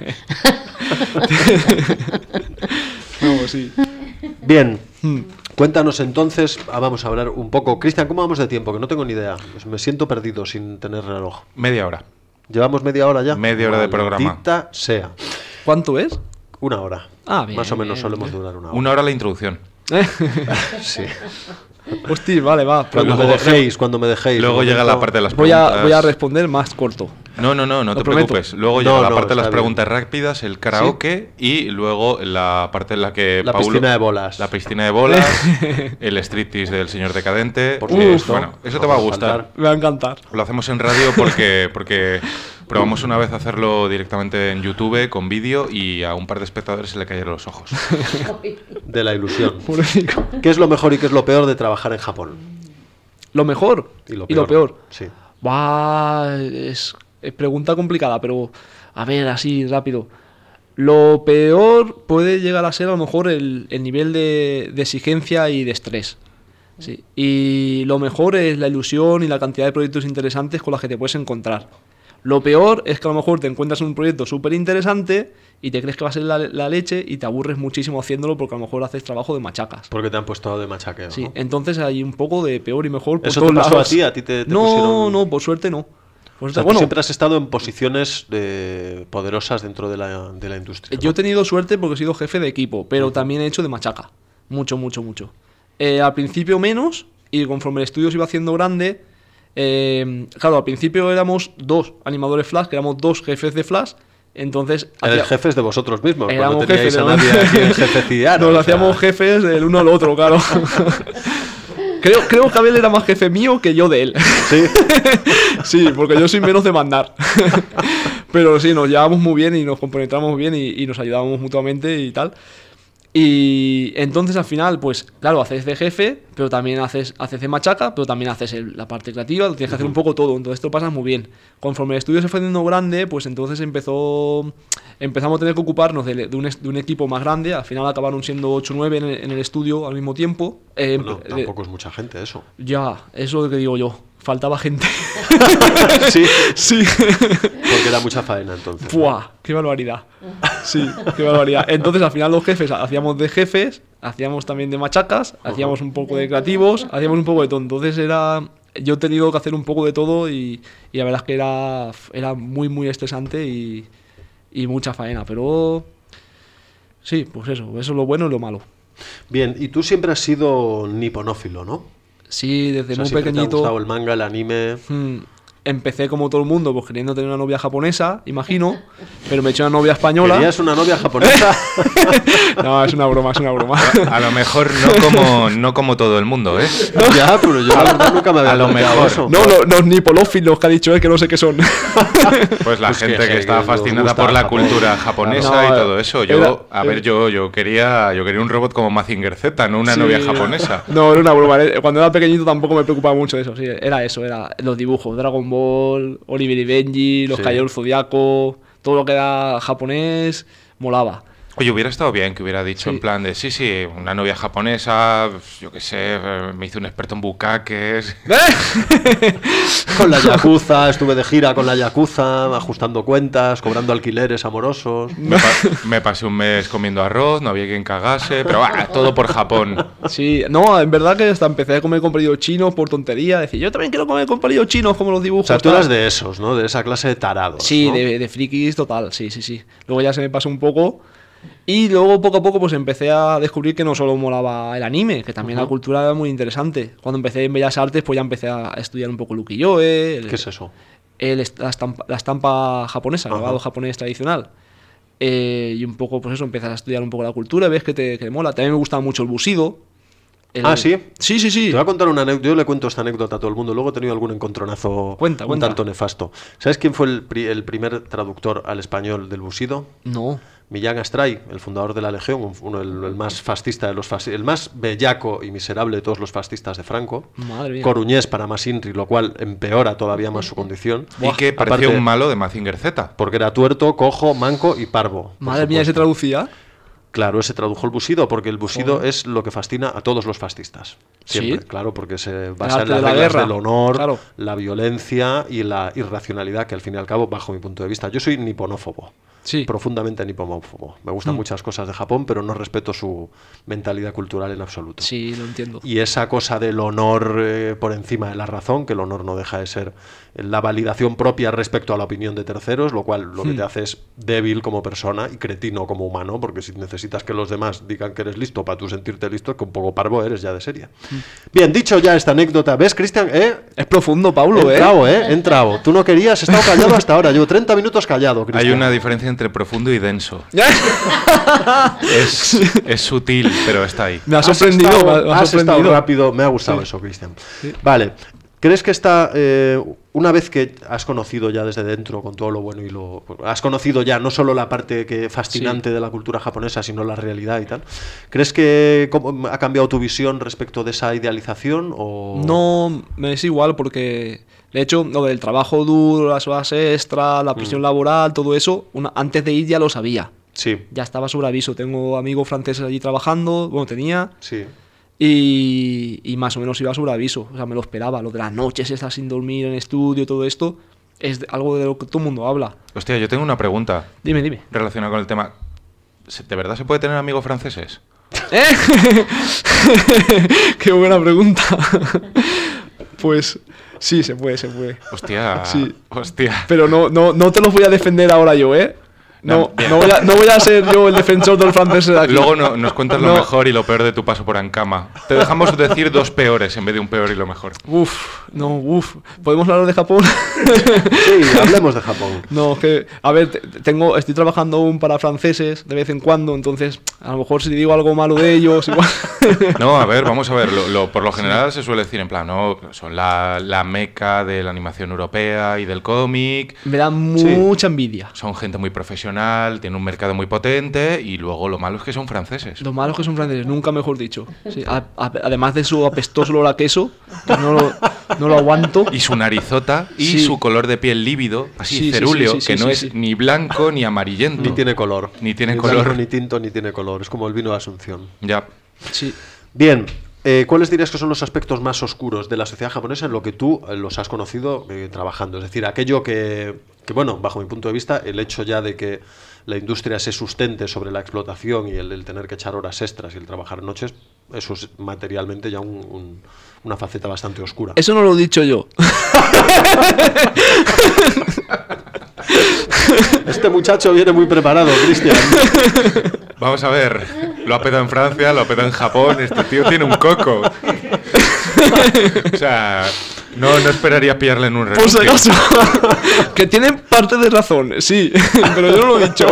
No, sí. Bien, Hmm. cuéntanos entonces, ah, vamos a hablar un poco. Cristian, ¿cómo vamos de tiempo? Que no tengo ni idea. Pues me siento perdido sin tener reloj. Media hora. ¿Llevamos media hora ya? Media hora de programa. Maldita sea. ¿Cuánto es? Una hora. Ah, bien, Más o menos bien, solemos bien. durar una hora. Una hora la introducción. Sí. Hostia, vale, va. Cuando me luego- dejéis, cuando me dejéis. Luego un llega momento- la parte de las Voy preguntas. a, voy a responder más corto. No, no, no, no Lo te prometo. preocupes. Luego No, llega la no, parte de las está bien. preguntas rápidas, el karaoke y luego la parte en la que La Paulo- piscina de bolas. La piscina de bolas, el striptease del señor decadente. Por Eh, supuesto. bueno, eso No te va a puede gustar. faltar. Me va a encantar. Lo hacemos en radio porque, porque probamos una vez hacerlo directamente en YouTube con vídeo y a un par de espectadores se le cayeron los ojos. De la ilusión. Pobrecito. ¿Qué es lo mejor y qué es lo peor de trabajar en Japón? Lo mejor Y lo y lo peor. Sí. Va, es, es pregunta complicada, pero a ver, así rápido. Lo peor puede llegar a ser a lo mejor el, el nivel de, de exigencia y de estrés. Sí. Y lo mejor es la ilusión y la cantidad de proyectos interesantes con los que te puedes encontrar. Lo peor es que a lo mejor te encuentras un proyecto súper interesante y te crees que va a ser la, la leche y te aburres muchísimo haciéndolo porque a lo mejor haces trabajo de machacas. Porque te han puesto de machaqueo, Sí, ¿no? entonces hay un poco de peor y mejor por ¿Eso todos te pasó lados. a ti? ¿A ti te, te no, pusieron...? no, por suerte no. Por O suerte- sea, tú bueno, siempre has estado en posiciones eh, poderosas dentro de la, de la industria, ¿no? yo he tenido suerte porque he sido jefe de equipo, pero también he hecho de machaca. Mucho, mucho, mucho. Eh, al principio menos, y conforme el estudio se iba haciendo grande, eh, claro, al principio éramos dos animadores Flash, que éramos dos jefes de Flash, entonces... Eres hacía- jefes de vosotros mismos, cuando éramos teníais jefes, a ¿no? nadie aquí en jefeciar. Nos hacíamos jefes del uno al otro, claro. Creo, creo que Abel era más jefe mío que yo de él. Sí. Sí, porque yo soy menos de mandar. Pero sí, nos llevábamos muy bien y nos compenetramos bien y, y nos ayudábamos mutuamente y tal. Y entonces al final, pues claro, haces de jefe, pero también haces, haces de machaca, pero también haces el- la parte creativa, lo tienes que hacer un poco todo, entonces te lo pasas muy bien. Conforme el estudio se fue haciendo grande, pues entonces empezó empezamos a tener que ocuparnos de, de un, es- de un equipo más grande, al final acabaron siendo ocho o nueve en el, en el estudio al mismo tiempo. Eh, Bueno, eh, tampoco es mucha gente eso. Ya, eso es lo que digo yo, faltaba gente. Sí, Sí. porque era mucha faena entonces. ¿no? ¡Buah! ¡Qué barbaridad! Sí, qué barbaridad. Entonces, al final, los jefes hacíamos de jefes, hacíamos también de machacas, hacíamos un poco de creativos, hacíamos un poco de todo. Entonces, era. Yo he tenido que hacer un poco de todo y, y la verdad es que era, era muy, muy estresante y, y mucha faena. Pero. Sí, pues eso, eso es lo bueno y lo malo. Bien, y tú siempre has sido niponófilo, ¿no? Sí, desde O sea, muy siempre te ha pequeñito. gustado el manga, el anime. Hmm, Empecé como todo el mundo, pues queriendo tener una novia japonesa, imagino, pero me eché una novia española. ¿Querías una novia japonesa? No, es una broma, es una broma. A lo mejor no como, no como todo el mundo, ¿eh? Ya, pero yo la verdad nunca me había A lo planteado mejor. eso. No, lo- los nipolófilos que ha dicho él, que no sé qué son. Pues la Pues que- gente que, que está nos fascinada gusta por la Japón. cultura japonesa No, y todo eso. Yo, era- a ver, yo, yo quería, yo quería un robot como Mazinger Z, no una Sí. novia japonesa. No, era una broma. eh, Cuando era pequeñito tampoco me preocupaba mucho de eso. Sí, era eso, era los dibujos, Dragon Ball, Oliver y Benji, los Sí. Caballeros Zodiaco, todo lo que era japonés, molaba. Oye, hubiera estado bien que hubiera dicho Sí. en plan de, sí, sí, una novia japonesa, yo qué sé, eh, me hice un experto en bucaques. Con la Yakuza, estuve de gira con la Yakuza, ajustando cuentas, cobrando alquileres amorosos. Me, pa- me pasé un mes comiendo arroz, no había quien cagase, pero ah, todo por Japón. Sí, no, en verdad que hasta empecé a comer con palillos chinos por tontería. Decir, yo también quiero comer con palillos chinos como los O dibujos. sea, tú tal. eras de esos, ¿no? De esa clase de tarados. Sí, ¿no? de, de frikis total, sí, sí, sí. Luego ya se me pasó un poco. Y luego poco a poco pues empecé a descubrir que no solo molaba el anime, que también la cultura era muy interesante. Cuando empecé en Bellas Artes pues ya empecé a estudiar un poco el ukiyo-e, el- ¿Qué es eso? el est- la, estampa, la estampa japonesa, el Ajá. grabado japonés tradicional. Eh, y un poco pues eso, empecé a estudiar un poco la cultura, ves que te, que te mola. También me gustaba mucho el busido. El- Ah, ¿sí? Sí, sí, sí. Te voy a contar una anécdota. Yo le cuento esta anécdota a todo el mundo. Luego he tenido algún encontronazo Cuenta, un cuenta. tanto nefasto. ¿Sabes quién fue el, pri- el primer traductor al español del busido? No. Millán Astray, el fundador de la Legión, un- uno, el, el más fascista de los fascistas, el más bellaco y miserable de todos los fascistas de Franco. Madre mía. Coruñés para más Inri, lo cual empeora todavía más su condición. Y que parecía Aparte, un malo de Mazinger Z. porque era tuerto, cojo, manco y parvo. por Madre mía, ¿se supuesto. traducía? Claro, se tradujo el busido, porque el busido Joder. es lo que fascina a todos los fascistas. Siempre, ¿Sí? claro, porque se basa arte en las de la reglas guerra. del honor, Claro. la violencia y la irracionalidad, que al fin y al cabo, bajo mi punto de vista, yo soy niponófobo. Sí. Profundamente niponófobo. Me gustan Mm. muchas cosas de Japón, pero no respeto su mentalidad cultural en absoluto. Sí, lo entiendo. Y esa cosa del honor eh, por encima de la razón, que el honor no deja de ser la validación propia respecto a la opinión de terceros, lo cual lo que Hmm. te hace es débil como persona y cretino como humano, porque si necesitas que los demás digan que eres listo para tú sentirte listo, que un poco parvo eres ya de serie. Hmm. Bien, dicho ya esta anécdota, ¿ves, Cristian? ¿Eh? Es profundo, He Paulo, ¿eh? entrado, ¿eh? He entrado. Tú no querías, he estado callado hasta ahora. Llevo treinta minutos callado, Cristian. Hay una diferencia entre profundo y denso. Es, es sutil, pero está ahí. Me ha Has sorprendido, estado- me ha- me ha has estado sorprendido. rápido, me ha gustado Sí. eso, Cristian. Vale. ¿Crees que está, eh, una vez que has conocido ya desde dentro, con todo lo bueno y lo... Has conocido ya no solo la parte que fascinante de la cultura japonesa, sino la realidad y tal, ¿crees que cómo- ha cambiado tu visión respecto de esa idealización? O... No, me es igual porque, de hecho, lo del trabajo duro, las horas extra, la presión laboral, todo eso, una- antes de ir ya lo sabía. Sí, Ya estaba sobre aviso. Tengo amigos franceses allí trabajando, bueno, tenía, sí. y, y más o menos iba sobre aviso. O sea, me lo esperaba. Lo de las noches, estar sin dormir en estudio, todo esto, es de- algo de lo que todo el mundo habla. Hostia, yo tengo una pregunta Dime, dime. relacionada con el tema. ¿Se- ¿De verdad se puede tener amigos franceses? ¿Eh? Qué buena pregunta. Pues sí, se puede, se puede. Hostia, Sí. hostia. Pero no, no, no te los voy a defender ahora yo, ¿eh? No, Bien. no, voy, a, no voy a ser yo el defensor del francés de aquí. Luego no- nos cuentas lo No. mejor y lo peor de tu paso por Ankama. Te dejamos decir dos peores en vez de un peor y lo mejor. Uf, no, uf. ¿Podemos hablar de Japón? Sí, hablemos de Japón. No, que, a ver, te- tengo, estoy trabajando aún para franceses de vez en cuando, entonces a lo mejor si digo algo malo de ellos, igual. No, a ver, vamos a ver. Lo, lo- por lo general se suele decir en plan, no, son la, la meca de la animación europea y del cómic. Me da Sí. mucha envidia. Son gente muy profesional, tienen un mercado muy potente y luego lo malo es que son franceses. Lo malo es que son franceses, nunca mejor dicho. Sí, a- a- además de su apestoso olor a queso, que no lo, no lo aguanto. Y su narizota y Sí. su color de piel lívido, así Sí, sí, cerúleo, sí, sí, que sí, no sí, es sí. ni blanco ni amarillento. Ni tiene color. Ni tiene Ni color. blanco, ni tinto, ni tiene color. Es como el vino de Asunción. Ya. Sí. Bien, eh, ¿cuáles dirías que son los aspectos más oscuros de la sociedad japonesa en lo que tú eh, los has conocido eh, trabajando? Es decir, aquello que, que, bueno, bajo mi punto de vista, el hecho ya de que la industria se sustente sobre la explotación y el, el tener que echar horas extras y el trabajar noches, eso es materialmente ya un- un- una faceta bastante oscura. Eso no lo he dicho yo. Este muchacho viene muy preparado, Cristian. Vamos a ver, lo ha petado en Francia, lo ha petado en Japón, este tío tiene un coco. O sea, no, no esperaría pillarle en un Por si renuncio. acaso. Que tienen parte de razón, sí, pero yo no lo he dicho.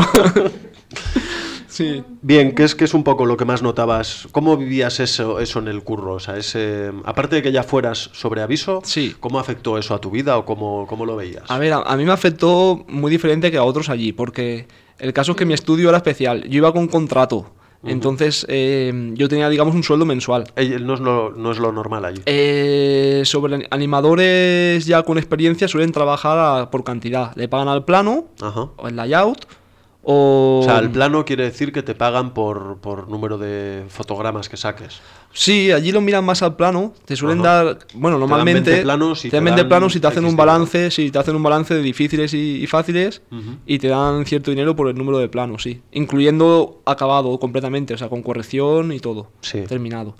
Sí. Bien, ¿qué es, qué es un poco lo que más notabas? ¿Cómo vivías eso, eso en el curro? O sea, ese, aparte de que ya fueras sobre aviso, Sí. ¿cómo afectó eso a tu vida o cómo, cómo lo veías? A ver, a, a mí me afectó muy diferente que a otros allí, porque el caso es que mi estudio era especial. Yo iba con contrato, entonces eh, yo tenía, digamos, un sueldo mensual. Eh, No es lo, no es lo normal allí. Eh, sobre animadores ya con experiencia suelen trabajar a- por cantidad. Le pagan al plano, Ajá. o el layout, o... O sea, el plano quiere decir que te pagan por, por número de fotogramas que saques. Sí, allí lo miran más al plano. Te suelen Ajá. dar, bueno, Te dan normalmente veinte planos y te te dan veinte dan planos y te hacen X un balance, sí, te hacen un balance de difíciles y, y fáciles Ujú. y te dan cierto dinero por el número de planos, sí, incluyendo acabado completamente, o sea, con corrección y todo, Sí. terminado.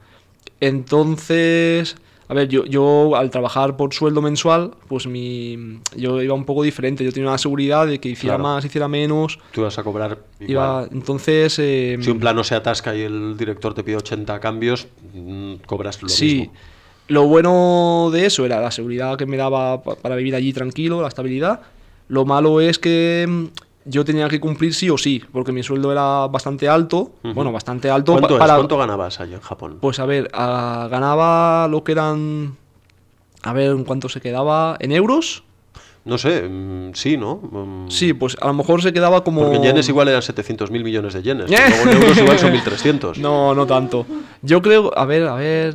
Entonces, a ver, yo, yo al trabajar por sueldo mensual, pues mi, yo iba un poco diferente. Yo tenía una seguridad de que hiciera Claro. más, hiciera menos. Tú vas a cobrar Iba, igual. entonces, eh, Si un plano se atasca y el director te pide ochenta cambios, mm, cobras lo sí. mismo. Lo bueno de eso era la seguridad que me daba pa- para vivir allí tranquilo, la estabilidad. Lo malo es que mm, yo tenía que cumplir sí o sí, porque mi sueldo era bastante alto. Ujú. Bueno, bastante alto ¿Cuánto, pa- es? para. ¿Cuánto ganabas allí en Japón? Pues a ver, ah, ganaba lo que eran. A ver, ¿en cuánto se quedaba? ¿En euros? No sé, mm, sí, ¿no? Mm, Sí, pues a lo mejor se quedaba como. Porque en yenes igual eran setecientos mil millones de yenes. ¡Eh! pero luego en euros igual son mil trescientos. No, no tanto. Yo creo, a ver, a ver,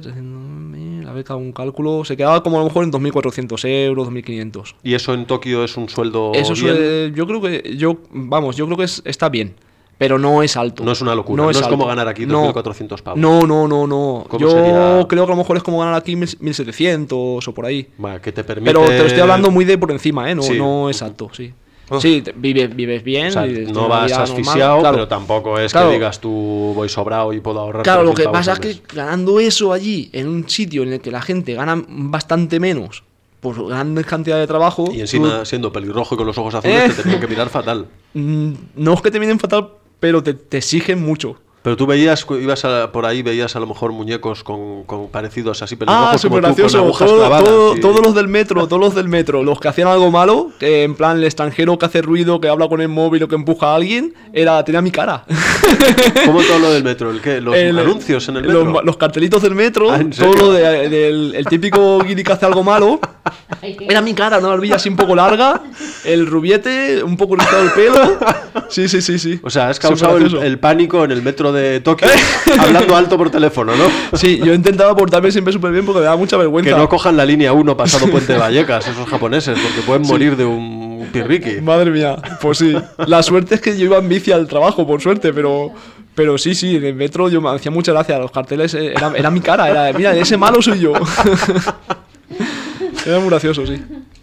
a ver, cada un cálculo, se quedaba como a lo mejor en dos mil cuatrocientos euros, dos mil quinientos. ¿Y eso en Tokio es un sueldo Eso bien? suele- yo creo que, yo, vamos, yo creo que es- está bien, pero no es alto. No es una locura, no es alto. como ganar aquí No. dos mil cuatrocientos pavos. No, no, no, no. ¿Cómo Yo sería? creo que a lo mejor es como ganar aquí mil setecientos o por ahí. Bueno, que te permite... Pero te lo estoy hablando muy de por encima, ¿eh? No, Sí. no es alto, sí. Uf. Sí, te- vives, vives bien. O sea, vives- tienes no una vas vida normal, asfixiado, claro. pero tampoco es Claro. que digas tú voy sobrado y puedo ahorrar. Claro, tres lo mil que pavos pasa al es que mes. ganando eso allí, en un sitio en el que la gente gana bastante menos, por grandes cantidades de trabajo. Y encima, tú- siendo pelirrojo y con los ojos azules, Eh. te tenían que mirar fatal. mm, no es que te vienen fatal, pero te, te exigen mucho. Pero tú veías, ibas a- por ahí, veías a lo mejor muñecos con, con parecidos así pelirrojos Ah, como súper tú, con gracioso. agujas Todo- clavadas todo- y- Todos los del metro, todos los del metro, los que hacían algo malo, que en plan el extranjero que hace ruido, que habla con el móvil o que empuja a alguien, era tenía mi cara. ¿Cómo todo lo del metro? ¿El qué? ¿Los El- anuncios en el los, metro? los cartelitos del metro, Ah, ¿en todo serio? lo de- del el típico guiri que hace algo malo. Era mi cara, una barbilla así un poco larga, el rubiete, un poco rizado el pelo. Sí, sí, sí, sí. O sea, has Súper causado el, gracioso. el pánico en el metro de Tokio hablando alto por teléfono, ¿no? Sí, yo intentaba portarme siempre súper bien porque me daba mucha vergüenza. Que no cojan la línea uno pasado Puente de Vallecas, esos japoneses, porque pueden morir de un pirriqui. Madre mía, pues sí. La suerte es que yo iba en bici al trabajo, por suerte, pero, pero sí, sí, en el metro yo me hacía mucha gracia. Los carteles eh, era, era mi cara, era, mira, ese malo soy yo. Era muy gracioso, sí.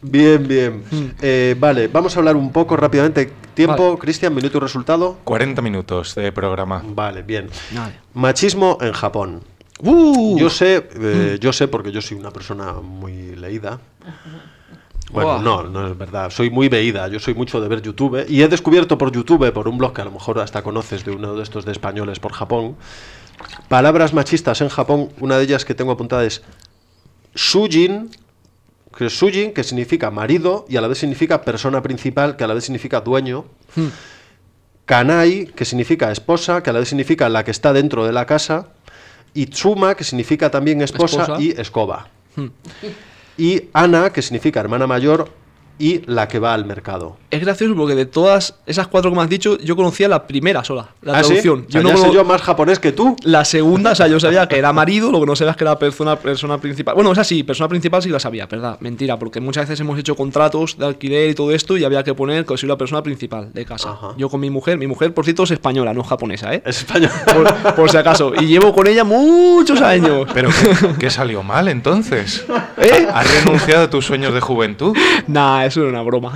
Bien, bien. Eh, vale, vamos a hablar un poco rápidamente. Tiempo, Vale. Cristian, minuto y resultado. cuarenta minutos de programa. Vale, bien. Vale. Machismo en Japón. Uh, Yo sé, eh, yo sé porque yo soy una persona muy leída. Bueno, Buah. no, no es verdad. Soy muy veída. Yo soy mucho de ver YouTube. Y he descubierto por YouTube, por un blog que a lo mejor hasta conoces de uno de estos de españoles por Japón, palabras machistas en Japón. Una de ellas que tengo apuntada es Shujin, que es Shujin, que significa marido y a la vez significa persona principal, que a la vez significa dueño. Hmm. Kanai, que significa esposa, que a la vez significa la que está dentro de la casa. Y Tsuma, que significa también esposa, Esposa. y escoba. Hmm. Y Ana, que significa hermana mayor, y la que va al mercado. Es gracioso porque de todas esas cuatro que me has dicho, yo conocía la primera sola, la ¿Ah, sí? traducción. O sea, yo ya no sé cono- yo más japonés que tú. La segunda, o sea, yo sabía que era marido, lo que no sabía es que era persona, persona principal. Bueno, esa sí, persona principal sí la sabía, ¿verdad? Mentira, porque muchas veces hemos hecho contratos de alquiler y todo esto y había que poner que soy la persona principal de casa. Ajá. Yo con mi mujer, mi mujer, por cierto, es española, no es japonesa, ¿eh? Es español. Por, por si acaso. Y llevo con ella muchos años. ¿Pero qué, qué salió mal entonces? ¿Eh? ¿Has renunciado a tus sueños de juventud? Nah, eso era una broma.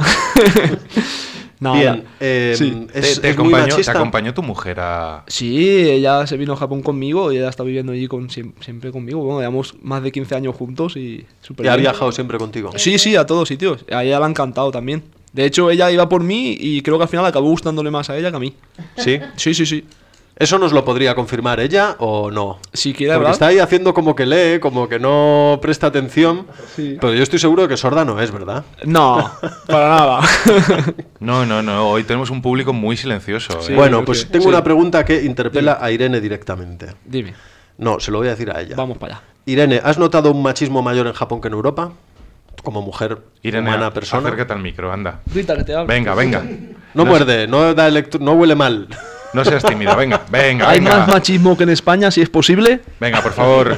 Nah, Bien, nah. eh, Sí. es, ¿Te, te es muy acompañó, te machista. acompañó tu mujer a...? Sí, ella se vino a Japón conmigo y ella está viviendo allí con, siem- siempre conmigo. Bueno, llevamos más de quince años juntos y súper Y ha bien. viajado siempre contigo. Sí, sí, a todos sitios. A ella le ha encantado también. De hecho, ella iba por mí y creo que al final acabó gustándole más a ella que a mí. ¿Sí? Sí, sí, sí. ¿Eso nos lo podría confirmar ella o no? Si quiere Porque hablar. está ahí haciendo como que lee, como que no presta atención. Sí. Pero yo estoy seguro de que sorda no es, ¿verdad? No, para nada. No, no, no. Hoy tenemos un público muy silencioso. Sí. ¿eh? Bueno, creo pues que- tengo sí. una pregunta que interpela a Irene directamente. Dime, No, se lo voy a decir a ella. vamos para allá. Irene, ¿has notado un machismo mayor en Japón que en Europa? Como mujer, Irene, humana, persona. acércate al micro, anda. Rita, que te hablo. Venga, venga. No No muerde, no da electro- no huele mal. No seas tímida, venga, venga, ¿Hay venga. más machismo que en España, si es posible? Venga, por favor.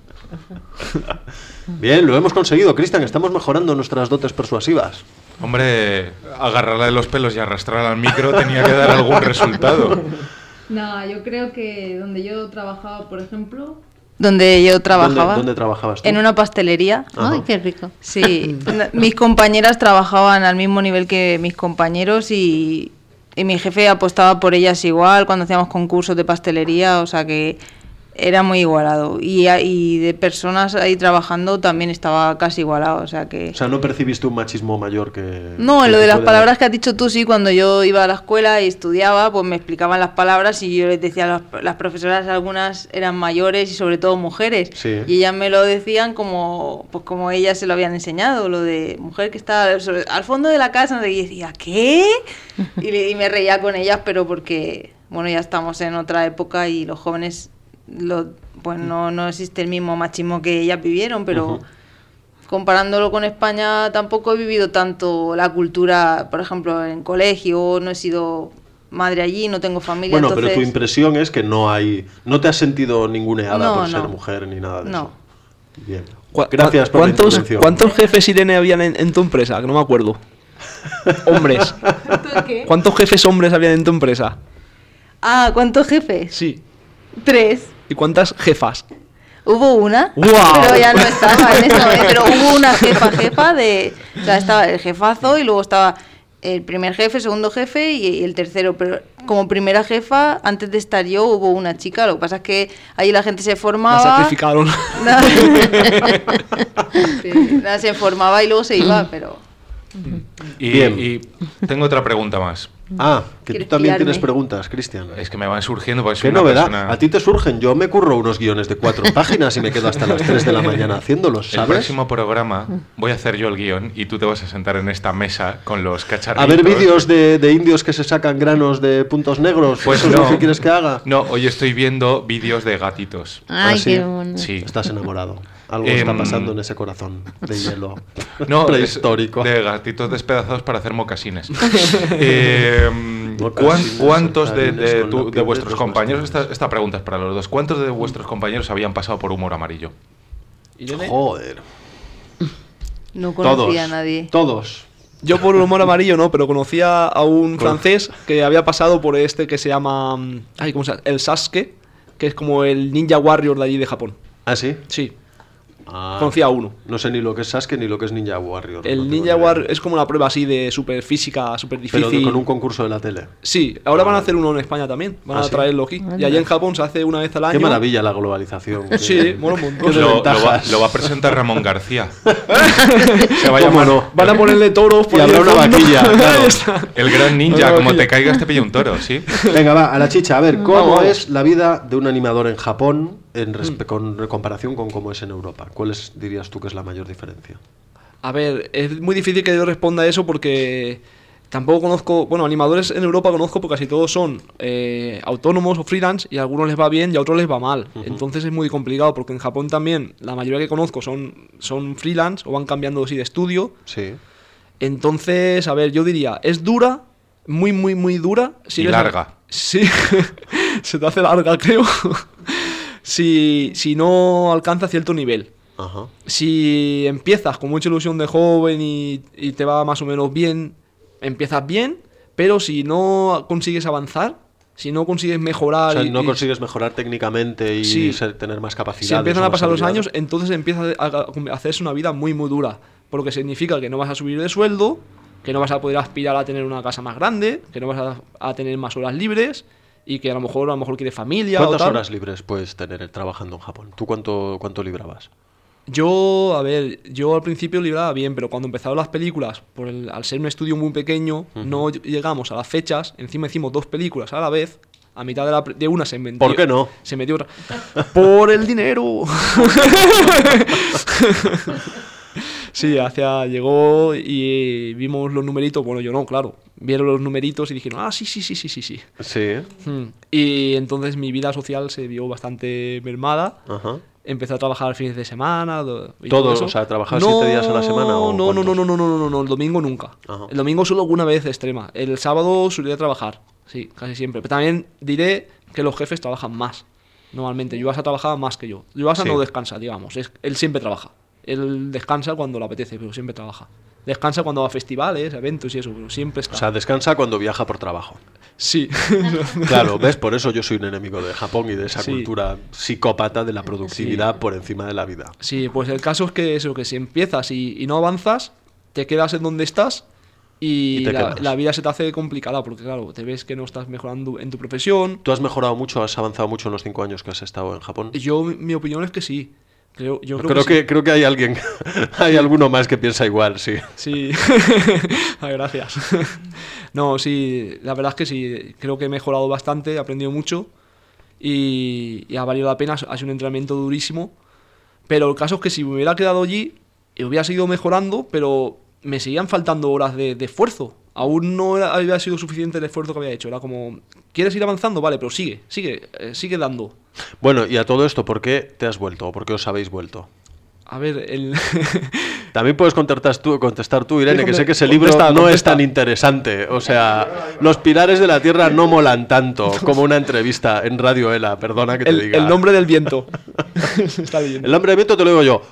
Bien, lo hemos conseguido, Cristian. Estamos mejorando nuestras dotes persuasivas. Hombre, agarrarla de los pelos y arrastrarla al micro tenía que dar algún resultado. No, yo creo que donde yo trabajaba, por ejemplo, Donde yo trabajaba, ¿Dónde, dónde trabajabas tú? en una pastelería. Ajá. Ay, qué rico. Sí, n- mis compañeras trabajaban al mismo nivel que mis compañeros y, y mi jefe apostaba por ellas igual cuando hacíamos concursos de pastelería, o sea que era muy igualado. Y, a- y de personas ahí trabajando también estaba casi igualado, o sea que... O sea, ¿no percibiste un machismo mayor que...? No, que en lo de te las puede palabras dar? que has dicho tú, sí, cuando yo iba a la escuela y estudiaba, pues me explicaban las palabras y yo les decía a las, las profesoras, algunas eran mayores y sobre todo mujeres, Sí. y ellas me lo decían como pues como ellas se lo habían enseñado, lo de mujer que está sobre- al fondo de la casa, no sé qué, y decía, ¿qué? Y, le- y me reía con ellas, pero porque, bueno, ya estamos en otra época y los jóvenes, lo, pues no, no existe el mismo machismo que ellas vivieron, pero... Ujú. Comparándolo con España, tampoco he vivido tanto la cultura, por ejemplo, en colegio, no he sido madre allí, no tengo familia, Bueno, entonces... pero tu impresión es que no hay... No te has sentido ninguneada No, por ser no. mujer ni nada de No. eso. Bien. ¿Cu- Gracias por la ¿Cuántos, intervención. ¿Cuántos jefes Irene habían en, en tu empresa? Que no me acuerdo. Hombres. ¿qué? ¿Cuántos jefes hombres habían en tu empresa? Ah, ¿cuántos jefes? Sí. Tres. ¿Y cuántas jefas? Hubo una, ¡Guau! pero ya no estaba en ese momento, pero hubo una jefa, jefa de... O sea, estaba el jefazo y luego estaba el primer jefe, segundo jefe y, y el tercero, pero como primera jefa, antes de estar yo, hubo una chica, lo que pasa es que ahí la gente se La formaba... sacrificaron. No. Sí, nada, se formaba y luego se iba, pero... Y, Bien. y tengo otra pregunta más. Ah, que tú ¿Quieres también pillarme? tienes preguntas, Cristian. Es que me van surgiendo porque soy ¿Qué una novedad? persona... A ti te surgen. Yo me curro unos guiones de cuatro páginas y me quedo hasta las tres de la mañana haciéndolos, El ¿sabes? próximo programa voy a hacer yo el guión y tú te vas a sentar en esta mesa con los cacharritos. A ver vídeos de, de indios que se sacan granos de puntos negros. Pues ¿Eso es no. lo que quieres que haga? No, hoy estoy viendo vídeos de gatitos. Ay, Ah, sí. qué bueno. Sí. Estás enamorado. Algo está Em, pasando en ese corazón de hielo No, es prehistórico. de gatitos despedazados para hacer mocasines. Eh, ¿cuán- Mocasines, ¿Cuántos de, saltarines de con tu- la de piel de vuestros los compañeros, esta, bastines? esta pregunta es para los dos, ¿cuántos de vuestros compañeros habían pasado por humor amarillo? ¿Irene? Joder. No Todos. conocía a nadie. Todos. Yo por el humor amarillo no, pero conocía a un Con- francés que había pasado por este que se llama... mm, Ay, ¿cómo se llama? El Sasuke, que es como el Ninja Warrior de allí de Japón. ¿Ah, sí? Sí. Ah, conocía a uno. No sé ni lo que es Sasuke ni lo que es Ninja Warrior. El no tengo Ninja ni idea. Warrior es como una prueba así de super física, súper difícil. Pero con un concurso de la tele. Sí, ahora van a hacer uno en España también. Van ¿Ah, a sí? traerlo aquí. Y allá en Japón se hace una vez al año. Qué maravilla la globalización. Sí, mola un montón. Qué Lo, lo, va, desventajas. lo va a presentar Ramón García. Se va a ¿Cómo llamar no? Van a ponerle toros por Y ahí habrá de una fondo. vaquilla, claro. Ahí está. el gran ninja. Una Como vaquilla. te caigas te pilla un toro, ¿sí? Venga, va, a la chicha. A ver, ¿cómo Vamos. es la vida de un animador en Japón en Mm. respe- con en comparación con cómo es en Europa? ¿Cuál es, dirías tú que es la mayor diferencia? A ver, es muy difícil que yo responda a eso porque tampoco conozco, bueno, animadores en Europa conozco porque casi todos son eh, autónomos o freelance y a algunos les va bien y a otros les va mal. Ujú. Entonces es muy complicado porque en Japón también la mayoría que conozco son, son freelance o van cambiando así de estudio. Sí. Entonces, a ver, yo diría, es dura, muy, muy, muy dura. Si Y eres- larga. Sí, se te hace larga, creo. si, si no alcanza cierto nivel. Ajá. Si empiezas con mucha ilusión de joven y, y te va más o menos bien, empiezas bien, pero si no consigues avanzar, si no consigues O mejorar... sea, y- no y- consigues mejorar técnicamente y Sí. ser- tener más capacidad. si empiezan a pasar los años, entonces empieza a, a- a hacerse una vida muy, muy dura. Porque significa que no vas a subir de sueldo, que no vas a poder aspirar a tener una casa más grande, que no vas a, a tener más horas libres y que a lo mejor a lo mejor quieres familia o ¿Cuántas tal. horas libres puedes tener trabajando en Japón? ¿Tú cuánto, cuánto librabas? Yo, a ver, yo al principio libraba bien, pero cuando empezaron las películas, por el- al ser un estudio muy pequeño, Ujú. no llegamos a las fechas, encima hicimos dos películas a la vez, a mitad de, la, de una se metió... ¿Por qué no? Se metió otra... ¡Por el dinero! Sí, hacia, llegó y vimos los numeritos, bueno, yo no, claro, vieron los numeritos y dijeron, ah, sí, sí, sí, sí, sí, sí. Sí. Hmm. Y entonces mi vida social se vio bastante mermada. Ajá. Empecé a trabajar fines de semana. do- y ¿Todo? todo eso. O sea, ¿trabajar siete días a la semana o no, no, no, cuántos? no, no, no, no, no, el domingo nunca. Ajá. El domingo solo alguna vez extrema. El sábado solía trabajar, sí, casi siempre. Pero también diré que los jefes trabajan más. Normalmente, Yuasa trabaja más que yo. Yuasa Sí. no descansa, digamos. Es, él siempre trabaja. Él descansa cuando le apetece, pero siempre trabaja. Descansa cuando va a festivales, eventos y eso, pero siempre está. O sea, descansa cuando viaja por trabajo. Sí. Claro, ¿ves? Por eso yo soy un enemigo de Japón y de esa Sí. cultura psicópata de la productividad por encima de la vida. Sí, pues el caso es que eso, que si empiezas y, y no avanzas, te quedas en donde estás y, Y te la, quedas. la vida se te hace complicada porque, claro, te ves que no estás mejorando en tu profesión. ¿Tú has mejorado mucho, has avanzado mucho en los cinco años que has estado en Japón? Yo, mi mi opinión es que sí. Creo, yo creo, creo, que, que, creo que hay alguien, hay alguno más que piensa igual, sí. sí. Sí. Ay, gracias. No, sí, la verdad es que sí. Creo que he mejorado bastante, he aprendido mucho y, y ha valido la pena. Ha sido un entrenamiento durísimo. Pero el caso es que si me hubiera quedado allí, hubiera seguido mejorando, pero me seguían faltando horas de, de esfuerzo. Aún no era- había sido suficiente el esfuerzo que había hecho. Era como, ¿quieres ir avanzando? Vale, pero sigue, sigue, eh, sigue dando. Bueno, y a todo esto, ¿por qué te has vuelto o por qué os habéis vuelto? A ver, el... También puedes contestar tú, contestar tú, Irene, Sí, que sé que ese contesta, libro no contesta. es tan interesante. O sea, los pilares de la Tierra no molan tanto como una entrevista en Radio Ela, perdona que te el, diga. el nombre del viento. Está leyendo. El nombre del viento te lo digo yo.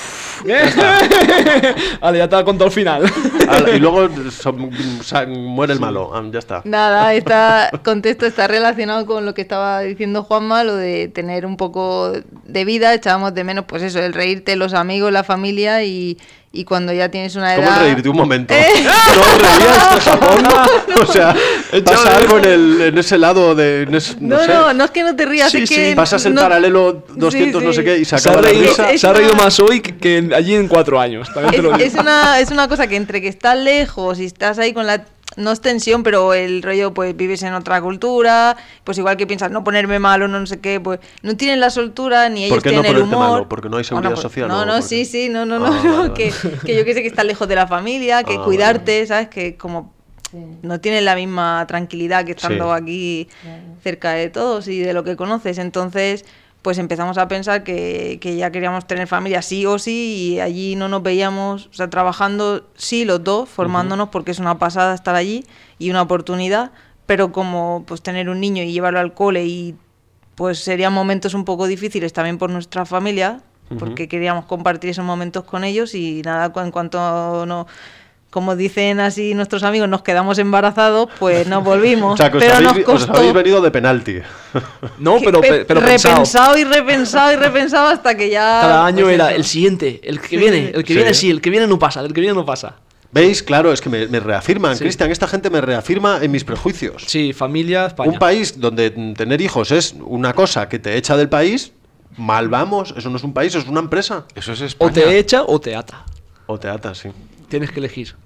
Vale, ya te ha contado el final. Al- Y luego son- sa- muere el malo, ah, ya está. Nada, este contexto está relacionado con lo que estaba diciendo Juanma, lo de tener un poco de vida, echábamos de menos, pues eso, el reírte, los amigos, la familia y, y cuando ya tienes una ¿Cómo edad... reírte un momento? Eh. ¿No reías de Japón? O sea, pasa algo en, el, en ese lado de... en ese- no, No, sé. no, no es que no te rías, Sí, es sí, que... Pasas el no- paralelo doscientos Sí, no sé sí. qué y se Se ha, acaba la reído, risa. Es se ha una- reído más hoy que, que en- allí en cuatro años. También te lo Es, digo. es una, es una cosa que entre que estás lejos y estás ahí con la... No es tensión, pero el rollo, pues vives en otra cultura, pues igual que piensas no ponerme malo, no, no sé qué, pues no tienen la soltura ni ellos ¿Por qué no tienen el ponerte humor. malo? ¿Porque no hay seguridad Bueno, pues, social No, o no, por qué? sí, sí, no, no, no, Ah, no, vale, que, vale. que yo que sé que estás lejos de la familia, que Ah, cuidarte, ¿sabes? Que como no tienes la misma tranquilidad que estando Sí. aquí cerca de todos y de lo que conoces. Entonces, pues empezamos a pensar que, que ya queríamos tener familia sí o sí y allí no nos veíamos, o sea, trabajando sí los dos, formándonos porque es una pasada estar allí y una oportunidad, pero como pues tener un niño y llevarlo al cole y pues serían momentos un poco difíciles también por nuestra familia, porque queríamos compartir esos momentos con ellos y nada, cu- en cuanto no como dicen así nuestros amigos, nos quedamos embarazados, pues nos volvimos. O sea, que os, pero habéis, nos costó. os habéis venido de penalti. No, pero, Pe- pero repensado pensado. y repensado y repensado hasta que ya... Cada año pues era eso. el siguiente, el que Sí, viene, sí. el que Sí. viene sí, el que viene no pasa, el que viene no pasa. ¿Veis? Claro, es que me, me reafirman, Sí. Cristian, esta gente me reafirma en mis prejuicios. Sí, familia, España. Un país donde mm, tener hijos es una cosa que te echa del país, mal vamos, eso no es un país, eso es una empresa. Eso es España. O te echa o te ata. O te atas, sí. Tienes que elegir.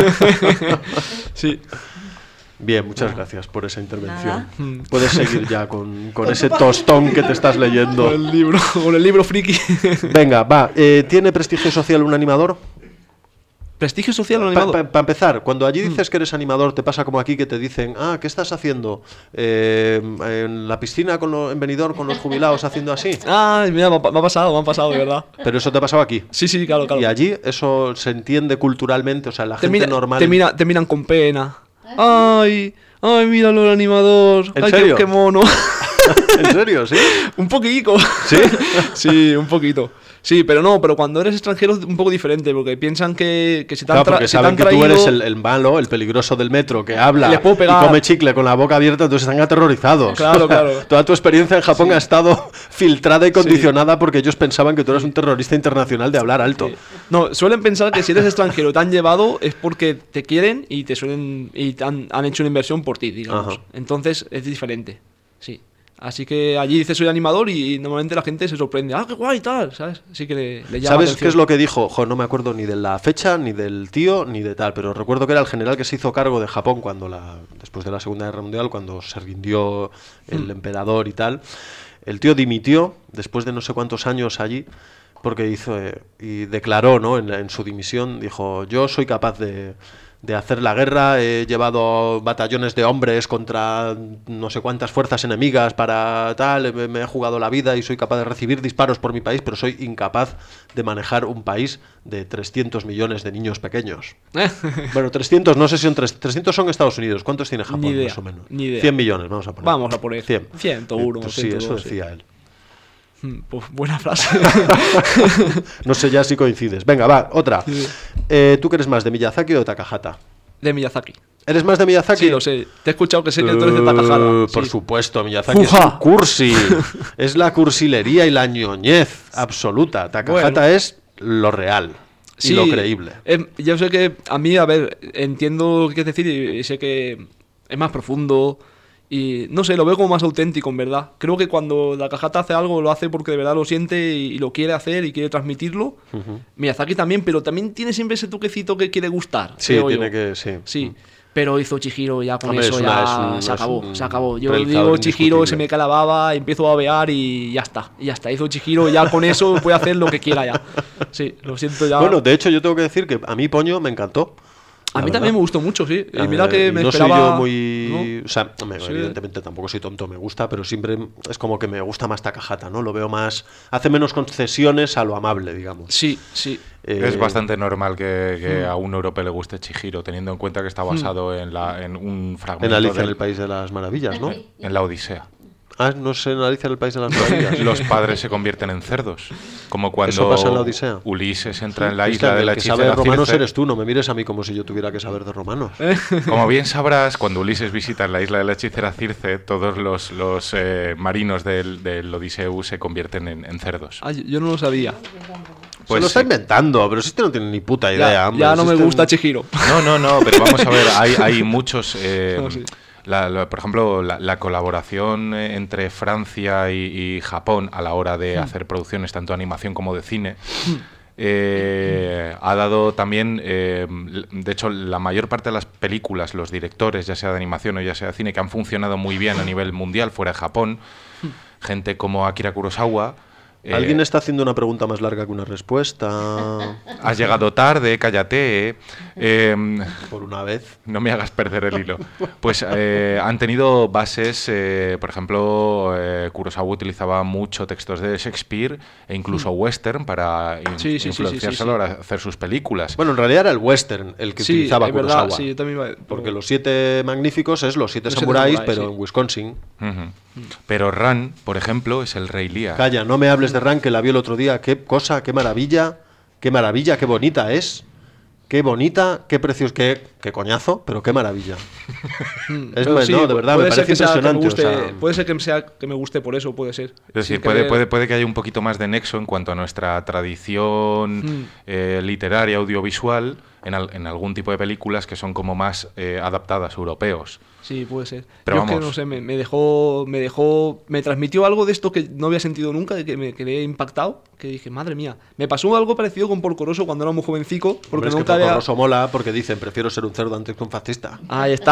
Sí. Bien, muchas gracias por esa intervención. Nada. Puedes seguir ya con, con ese tostón que te estás leyendo. Con el libro, con el libro friki. Venga, va. eh, ¿Tiene prestigio social un animador? Prestigio social o Para animador. empezar, cuando allí dices que eres animador, te pasa como aquí que te dicen, ah, ¿qué estás haciendo? Eh, en la piscina con lo- en Benidorm con los jubilados haciendo así. Ah, mira, me ha, me ha pasado, me ha pasado, de verdad. Pero eso te ha pasado aquí. Sí, sí, claro, claro. Y allí eso se entiende culturalmente, o sea, la Te, gente mira- normal. te, mira- te miran con pena. Ay, ay, míralo el animador. ¿En Ay, qué- serio? Qué, mono. ¿En serio? ¿Sí? Un poquito. ¿Sí? Sí, un poquito. Sí, pero no, pero cuando eres extranjero es un poco diferente, porque piensan que, que se te han, Claro, tra- porque se te saben han que traído... tú eres el, el malo, el peligroso del metro, que habla Les puedo y pegar. come chicle con la boca abierta, entonces están aterrorizados. Claro, claro. Toda tu experiencia en Japón ha estado filtrada y condicionada porque ellos pensaban que tú eras un terrorista internacional de hablar alto. No, suelen pensar que si eres extranjero y te han llevado es porque te quieren y te suelen y te han, han hecho una inversión por ti, digamos. Ajá. Entonces es diferente, sí. Así que allí dice soy animador y normalmente la gente se sorprende. Ah, qué guay, tal, ¿sabes? Así que le, le llama ¿Sabes atención. qué es lo que dijo? Jo, no me acuerdo ni de la fecha, ni del tío, ni de tal, pero recuerdo que era el general que se hizo cargo de Japón cuando la, después de la Segunda Guerra Mundial, cuando se rindió el Mm. emperador y tal. El tío dimitió después de no sé cuántos años allí porque hizo eh, y declaró, ¿no? en, la- en su dimisión, dijo, yo soy capaz de, de hacer la guerra, he llevado batallones de hombres contra no sé cuántas fuerzas enemigas para tal, me, me he jugado la vida y soy capaz de recibir disparos por mi país, pero soy incapaz de manejar un país de trescientos millones de niños pequeños. Bueno, trescientos, no sé si son tres- trescientos son Estados Unidos. ¿Cuántos tiene Japón, Ni idea, más o menos? ni idea. cien millones, vamos a poner. Vamos a poner cien. ciento uno, Eh, sí, ciento eso dos, decía sí. él. Mm, Pues buena frase. No sé ya si coincides. Venga, va, otra. Sí. Eh, ¿Tú que eres más, de Miyazaki o de Takahata? De Miyazaki. ¿Eres más de Miyazaki? Sí, lo sé. Te he escuchado que sé que tú eres de Takahata. Uh, Por Sí. supuesto, Miyazaki es Fuja. un cursi. Es la cursilería y la ñoñez absoluta. Takahata Bueno. es lo real y Sí, lo creíble. em, yo sé que a mí, a ver, entiendo lo que quieres decir y, y sé que es más profundo y no sé, lo veo como más auténtico, en verdad. Creo que cuando la Takahata hace algo lo hace porque de verdad lo siente y, y lo quiere hacer y quiere transmitirlo. Ujú. Miyazaki también, pero también tiene siempre ese toquecito que quiere gustar. Sí, creo tiene yo. que... Sí. Sí. Pero hizo Chihiro ya con Hombre, eso es una- ya es un- se es acabó, un se acabó. Yo realizador digo Chihiro, indiscutible. se me cae la baba, empiezo a babear y ya está. Y ya está. Hizo Chihiro, ya con eso puede hacer lo que quiera ya. Sí, lo siento ya. Bueno, de hecho yo tengo que decir que a mí Poño me encantó. a la mí verdad. también me gustó mucho, sí. Y mira Eh, que y me no esperaba... soy yo muy... ¿no? O sea, hombre, Sí. evidentemente tampoco soy tonto, me gusta, pero siempre es como que me gusta más Takahata, ¿no? Lo veo más... Hace menos concesiones a lo amable, digamos. Sí, sí. Eh, Es bastante normal que, que Mm. a un europeo le guste Chihiro, teniendo en cuenta que está basado en, la, en un fragmento En Alicia en del- el País de las Maravillas, ¿no? en la Odisea. Ah, no sé, en Alicia en el País de las Maravillas. Los padres se convierten en cerdos, como cuando Eso pasa en la Odisea. Ulises entra en la Cristian, isla de la el que sabe de hechicera romanos Circe. eres tú, no me mires a mí como si yo tuviera que saber de romanos. Como bien sabrás, cuando Ulises visita la isla de la hechicera Circe, todos los, los eh, marinos del, del Odiseo se convierten en, en cerdos. Ah, yo- yo no lo sabía. Se lo está inventando, pero si este no tiene ni puta idea. Ya, hombre. ya Si no me este- gusta Chihiro. No, no, no, pero vamos a ver, hay, hay muchos... eh, No, sí. la- la- por ejemplo, la, la colaboración eh, entre Francia y, y Japón a la hora de Hmm. hacer producciones tanto de animación como de cine eh, ha dado también, eh, l- de hecho, la mayor parte de las películas, los directores, ya sea de animación o ya sea de cine, que han funcionado muy bien a nivel mundial fuera de Japón, gente como Akira Kurosawa... eh, Alguien está haciendo una pregunta más larga que una respuesta. Has llegado tarde, cállate. eh, Por una vez. No me hagas perder el hilo. Pues eh, han tenido bases, eh, por ejemplo, eh, Kurosawa utilizaba mucho textos de Shakespeare e incluso western para in- Sí, sí, sí, sí, influenciárselo sí, sí. para hacer sus películas. Bueno, en realidad era el western el que Sí, utilizaba es verdad, Kurosawa. sí, yo también iba- Porque los siete magníficos es los siete Los siete samuráis, samuráis, pero sí. en Wisconsin. Ujú. Pero Ran, por ejemplo, es el Rey Lear. Calla, no me hables de Ran, que la vi el otro día. Qué cosa, qué maravilla, qué maravilla, qué bonita es. Qué bonita, qué precios, qué, qué coñazo, pero qué maravilla. es Pero más, sí, no, de verdad, me puede ser parece que sea que me impresionante. guste- o sea, puede ser que, sea, que me guste por eso, puede ser. Es decir, Sin puede, querer- puede, puede que haya un poquito más de nexo en cuanto a nuestra tradición Mm. eh, literaria, audiovisual, en, al- en algún tipo de películas que son como más eh, adaptadas, europeos. Sí, puede ser. Pero Yo es que vamos. no sé, me, me dejó, me dejó, me transmitió algo de esto que no había sentido nunca, de que me quedé impactado, que dije, madre mía. Me pasó algo parecido con Porco Rosso cuando era muy jovencico, porque hombre, es que nunca Porco había... Rosso mola porque dicen, prefiero ser un cerdo antes que un fascista. Ahí está.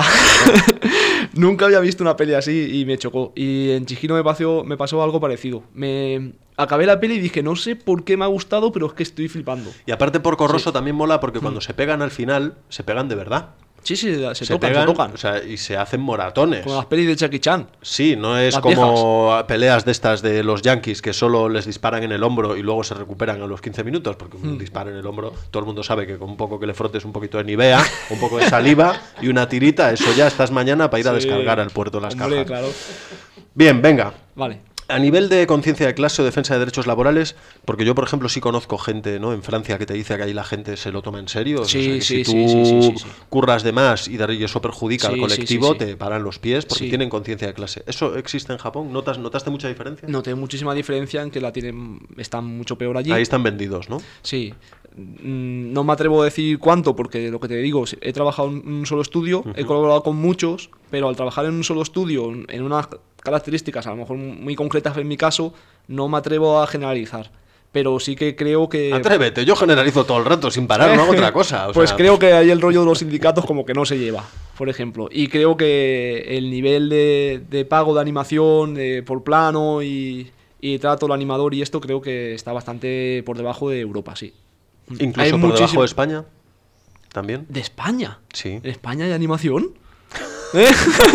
Nunca había visto una peli así y me chocó. Y en Chihiro me pasó, me pasó algo parecido. Me acabé la peli y dije, no sé por qué me ha gustado, pero es que estoy flipando. Y aparte Porco Rosso Sí. también mola porque cuando Mm. se pegan al final, se pegan de verdad. Sí, sí, se, Se tocan, pegan, se tocan. o sea, y se hacen moratones. Como las pelis de Jackie Chan. Sí, no es Las como peleas de estas de los yankees que solo les disparan en el hombro y luego se recuperan a los quince minutos, porque un Hmm. disparo en el hombro, todo el mundo sabe que con un poco que le frotes un poquito de Nivea, un poco de saliva y una tirita, eso ya estás mañana para ir a Sí. descargar al puerto las Hombre, cajas. claro. Bien, venga. Vale. A nivel de conciencia de clase o defensa de derechos laborales, porque yo, por ejemplo, sí conozco gente, ¿no?, en Francia que te dice que ahí la gente se lo toma en serio. O Sí, sea, que sí, si tú sí, sí, sí, sí, sí. curras de más y, de- y eso perjudica al Sí, sí, colectivo, sí, sí. te paran los pies porque Sí. tienen conciencia de clase. ¿Eso existe en Japón? ¿Notas, ¿Notaste mucha diferencia? Noté muchísima diferencia en que la tienen, están mucho peor allí. Ahí están vendidos, ¿no? Sí. Mm, No me atrevo a decir cuánto, porque lo que te digo, he trabajado en un solo estudio, he colaborado con muchos, pero al trabajar en un solo estudio, en unas características a lo mejor muy concretas en mi caso, no me atrevo a generalizar. Pero sí que creo que... Atrévete, yo generalizo todo el rato sin parar, no hago otra cosa. o Pues sea, creo que ahí el rollo de los sindicatos como que no se lleva, por ejemplo. Y creo que el nivel de, de pago de animación de- por plano y, y trato al animador y esto creo que está bastante por debajo de Europa, sí. Incluso Hay por muchísimo- debajo de España, también. ¿De España? Sí. ¿En España hay animación? ¿Eh?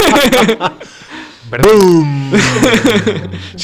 ¡Boom! Sí.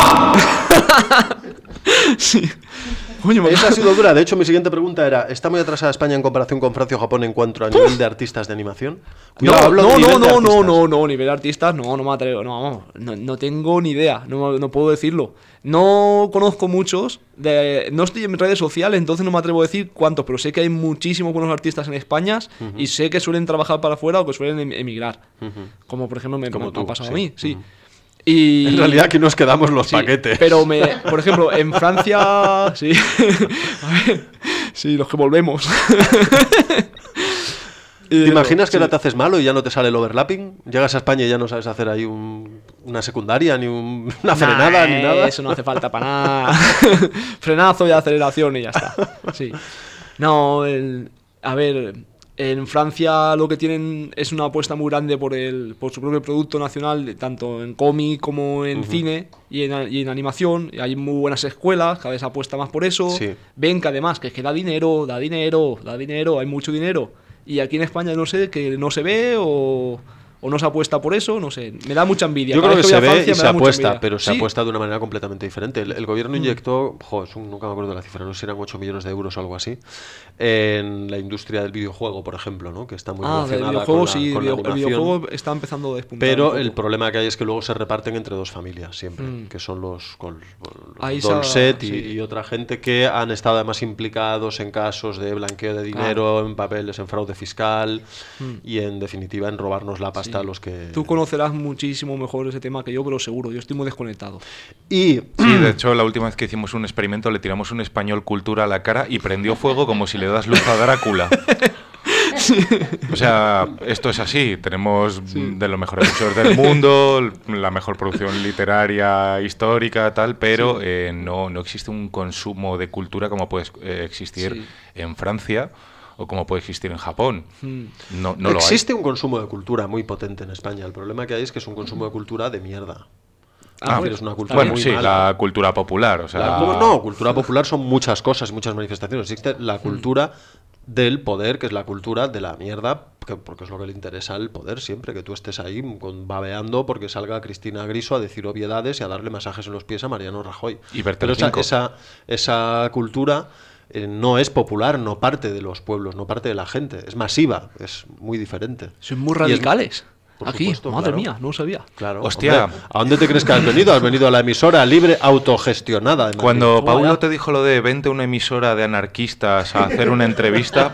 Sí. Coño, me- Esa ha sido dura. De hecho, mi siguiente pregunta era: ¿está muy atrasada España en comparación con Francia o Japón en cuanto a nivel de artistas de animación? Cuidado, No, hablo de no, nivel no, de no, no, artistas. no, no, nivel de artistas, no, no me atrevo, no, vamos, no, no tengo ni idea, no, no puedo decirlo. No conozco muchos, de, no estoy en redes sociales, entonces no me atrevo a decir cuántos, pero sé que hay muchísimos buenos artistas en España Ujú. y sé que suelen trabajar para afuera o que suelen em- emigrar. Ujú. Como por ejemplo me, Como me- me tú, ha pasado sí. a mí, sí. Ujú. Y, En realidad aquí nos quedamos los sí, paquetes. Pero, me, por ejemplo, en Francia, sí, a ver, sí, los que volvemos. ¿Te Y imaginas eso, que sí. ahora te haces malo y ya no te sale el overlapping? Llegas a España y ya no sabes hacer ahí un- una secundaria, ni un- una Nah, frenada, ni nada. Eso no hace falta para nada. Frenazo y aceleración y ya está. Sí. No, el- a ver, en Francia lo que tienen es una apuesta muy grande por el por su propio producto nacional, tanto en cómic como en Ujú. cine y en, y en animación. Y hay muy buenas escuelas, cada vez se apuesta más por eso. Sí. Ven que además que es que da dinero, da dinero, da dinero, hay mucho dinero. Y aquí en España no sé, que no se ve o, o no se apuesta por eso, no sé. Me da mucha envidia. Yo Cada creo que vez se voy a ve Francia y me se da mucha apuesta, envidia. pero se Sí. apuesta de una manera completamente diferente. El, el gobierno Mm. inyectó, jo, es un- nunca me acuerdo de la cifra, no sé si eran ocho millones de euros o algo así, en la industria del videojuego, por ejemplo, ¿no?, que está muy Ah, del relacionada videojuego con la, sí, con el la video- el animación. videojuego está empezando a despuntar. Pero un el poco. problema que hay es que luego se reparten entre dos familias siempre, Mm. que son los, col- los Ahí se- Dolset y, sí. y otra gente que han estado además implicados en casos de blanqueo de dinero, en papeles, en fraude fiscal Mm. y en definitiva en robarnos la pasta Sí. a los que... Tú conocerás muchísimo mejor ese tema que yo, pero seguro, yo estoy muy desconectado. Y Sí, de hecho, la última vez que hicimos un experimento le tiramos un español cultura a la cara y prendió fuego como si le das luz a Drácula. O sea, esto es así. Tenemos mm, de los mejores museos del mundo, la mejor producción literaria, histórica, tal, pero eh, no, no existe un consumo de cultura como puede eh, existir Sí. en Francia o como puede existir en Japón. Mm. No, no lo hay. existe un consumo de cultura muy potente en España. El problema que hay es que es un consumo de cultura de mierda. Ah, Es decir, bueno, es una cultura Bueno, muy sí, mala. la cultura popular. O sea, La- no, no, cultura popular son muchas cosas, muchas manifestaciones. Existe la cultura del poder, que es la cultura de la mierda, que- porque es lo que le interesa al poder siempre, que tú estés ahí con, babeando porque salga Cristina Griso a decir obviedades y a darle masajes en los pies a Mariano Rajoy. Y verte Pero el esa, cinco. esa, esa cultura eh, no es popular, no parte de los pueblos, no parte de la gente, es masiva, es muy diferente. Sois muy Y es- radicales. Por Aquí, supuesto, madre claro. mía, no lo sabía. Claro. Hostia. Hombre, ¿a dónde te crees que has venido? Has venido a la emisora libre autogestionada de Madrid. Cuando Toma Paulo ya. te dijo lo de vente a una emisora de anarquistas a hacer una entrevista.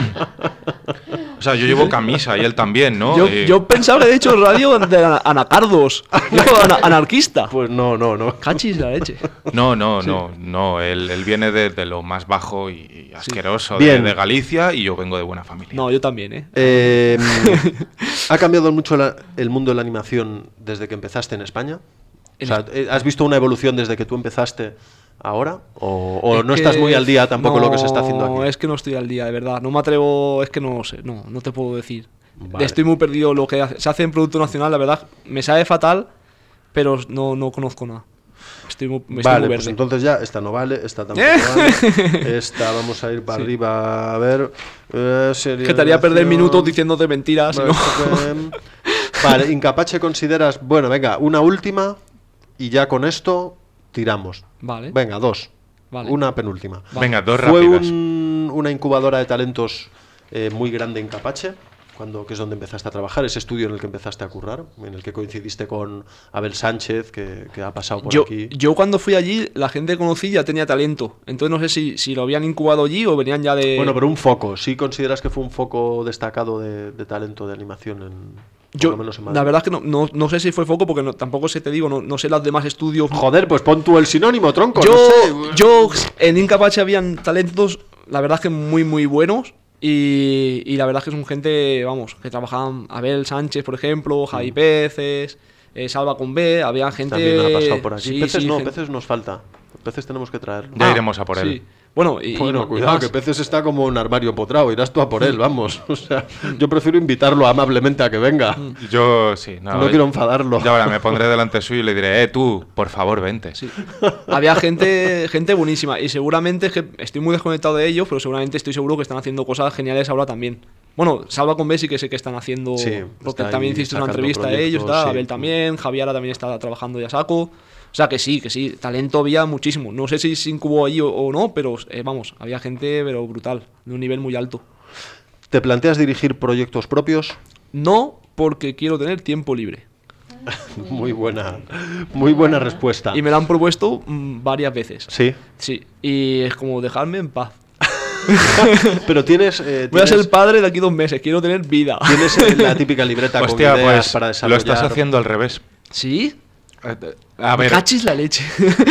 O sea, yo llevo camisa y él también, ¿no? Yo, Eh, yo pensaba que he dicho radio de ana- anacardos. Yo ana- anarquista. Pues no, no, no. Cachis la leche. No, no, no, no. Él, él viene de, de lo más bajo y, y asqueroso Bien. de, de Galicia y yo vengo de buena familia. No, yo también, ¿eh? Eh, ¿Ha cambiado mucho la- el mundo de la animación desde que empezaste en España? O sea, eh, ¿has visto una evolución desde que tú empezaste ahora? ¿O, o Es no que- estás muy al día tampoco lo que se está haciendo No, aquí? es que no estoy al día, de verdad. No me atrevo, es que no lo sé, no, no te puedo decir. Vale. Estoy muy perdido. Lo que hace- se hace en Producto Nacional, la verdad, me sabe fatal, pero no, no conozco nada. Estoy muy, me estoy Vale, muy pues verde. entonces ya, esta no vale, esta tampoco ¿Eh? vale. Esta vamos a ir para Sí. arriba a ver. Eh, Que te haría perder serialización. minutos diciéndote mentiras. Vale, ¿no? Vale, Incapace consideras. Bueno, venga, una última y ya con esto tiramos. Vale. Venga, dos. Vale. Una penúltima. Venga, dos Fue rápidas. un- una incubadora de talentos eh, muy grande Incapace, cuando, que es donde empezaste a trabajar, ese estudio en el que empezaste a currar, en el que coincidiste con Abel Sánchez, que, que ha pasado por Yo, aquí. yo cuando fui allí, la gente que conocí ya tenía talento. Entonces no sé si, si lo habían incubado allí o venían ya de... Bueno, pero un foco. ¿Sí consideras que fue un foco destacado de, de talento de animación en, por yo, lo menos en Madrid? la verdad es que no, no, no sé si fue foco porque no- tampoco sé, te digo, no, no sé los demás estudios. Joder, pues pon tú el sinónimo, tronco. Yo, no sé. yo en Incapace habían talentos, la verdad es que muy, muy buenos. Y, y la verdad es que son gente, vamos, que trabajaban Abel Sánchez, por ejemplo, Javi Peces, eh, Salva con B, había gente... También ha pasado por aquí. sí, peces sí, no, gente- peces nos falta. Peces tenemos que traer. Ya Ah, iremos a por él. sí. Bueno, y, Bueno, y- y cuidado, más. que Peces está como un armario empotrado. Irás tú a por él, vamos. O sea, yo prefiero invitarlo amablemente a que venga. Yo sí, no, No quiero enfadarlo. Ya ahora me pondré delante suyo y le diré, eh, tú, por favor, vente. Sí. Había gente, gente buenísima y seguramente es que estoy muy desconectado de ellos, pero seguramente estoy seguro que están haciendo cosas geniales ahora también. Bueno, Salva con B sí que sé que están haciendo, Sí, porque está también ahí hiciste una sacando entrevista a ellos, proyectos, tal, sí. Abel también, Javiera también está trabajando ya a saco. O sea que sí, que sí, talento había muchísimo. No sé si se incubó allí o, o no, pero eh, vamos, había gente pero brutal, de un nivel muy alto. ¿Te planteas dirigir proyectos propios? No, porque quiero tener tiempo libre. Muy buena, muy buena respuesta. Y me lo han propuesto mm, varias veces. Sí, Sí, y es como dejarme en paz. pero tienes, eh, Voy a tienes, ser padre de aquí a dos meses, quiero tener vida. tienes eh, la típica libreta Hostia, con ideas pues para lo desarrollar. estás haciendo al revés. ¿Sí? Eh, A ver, Cachis la leche.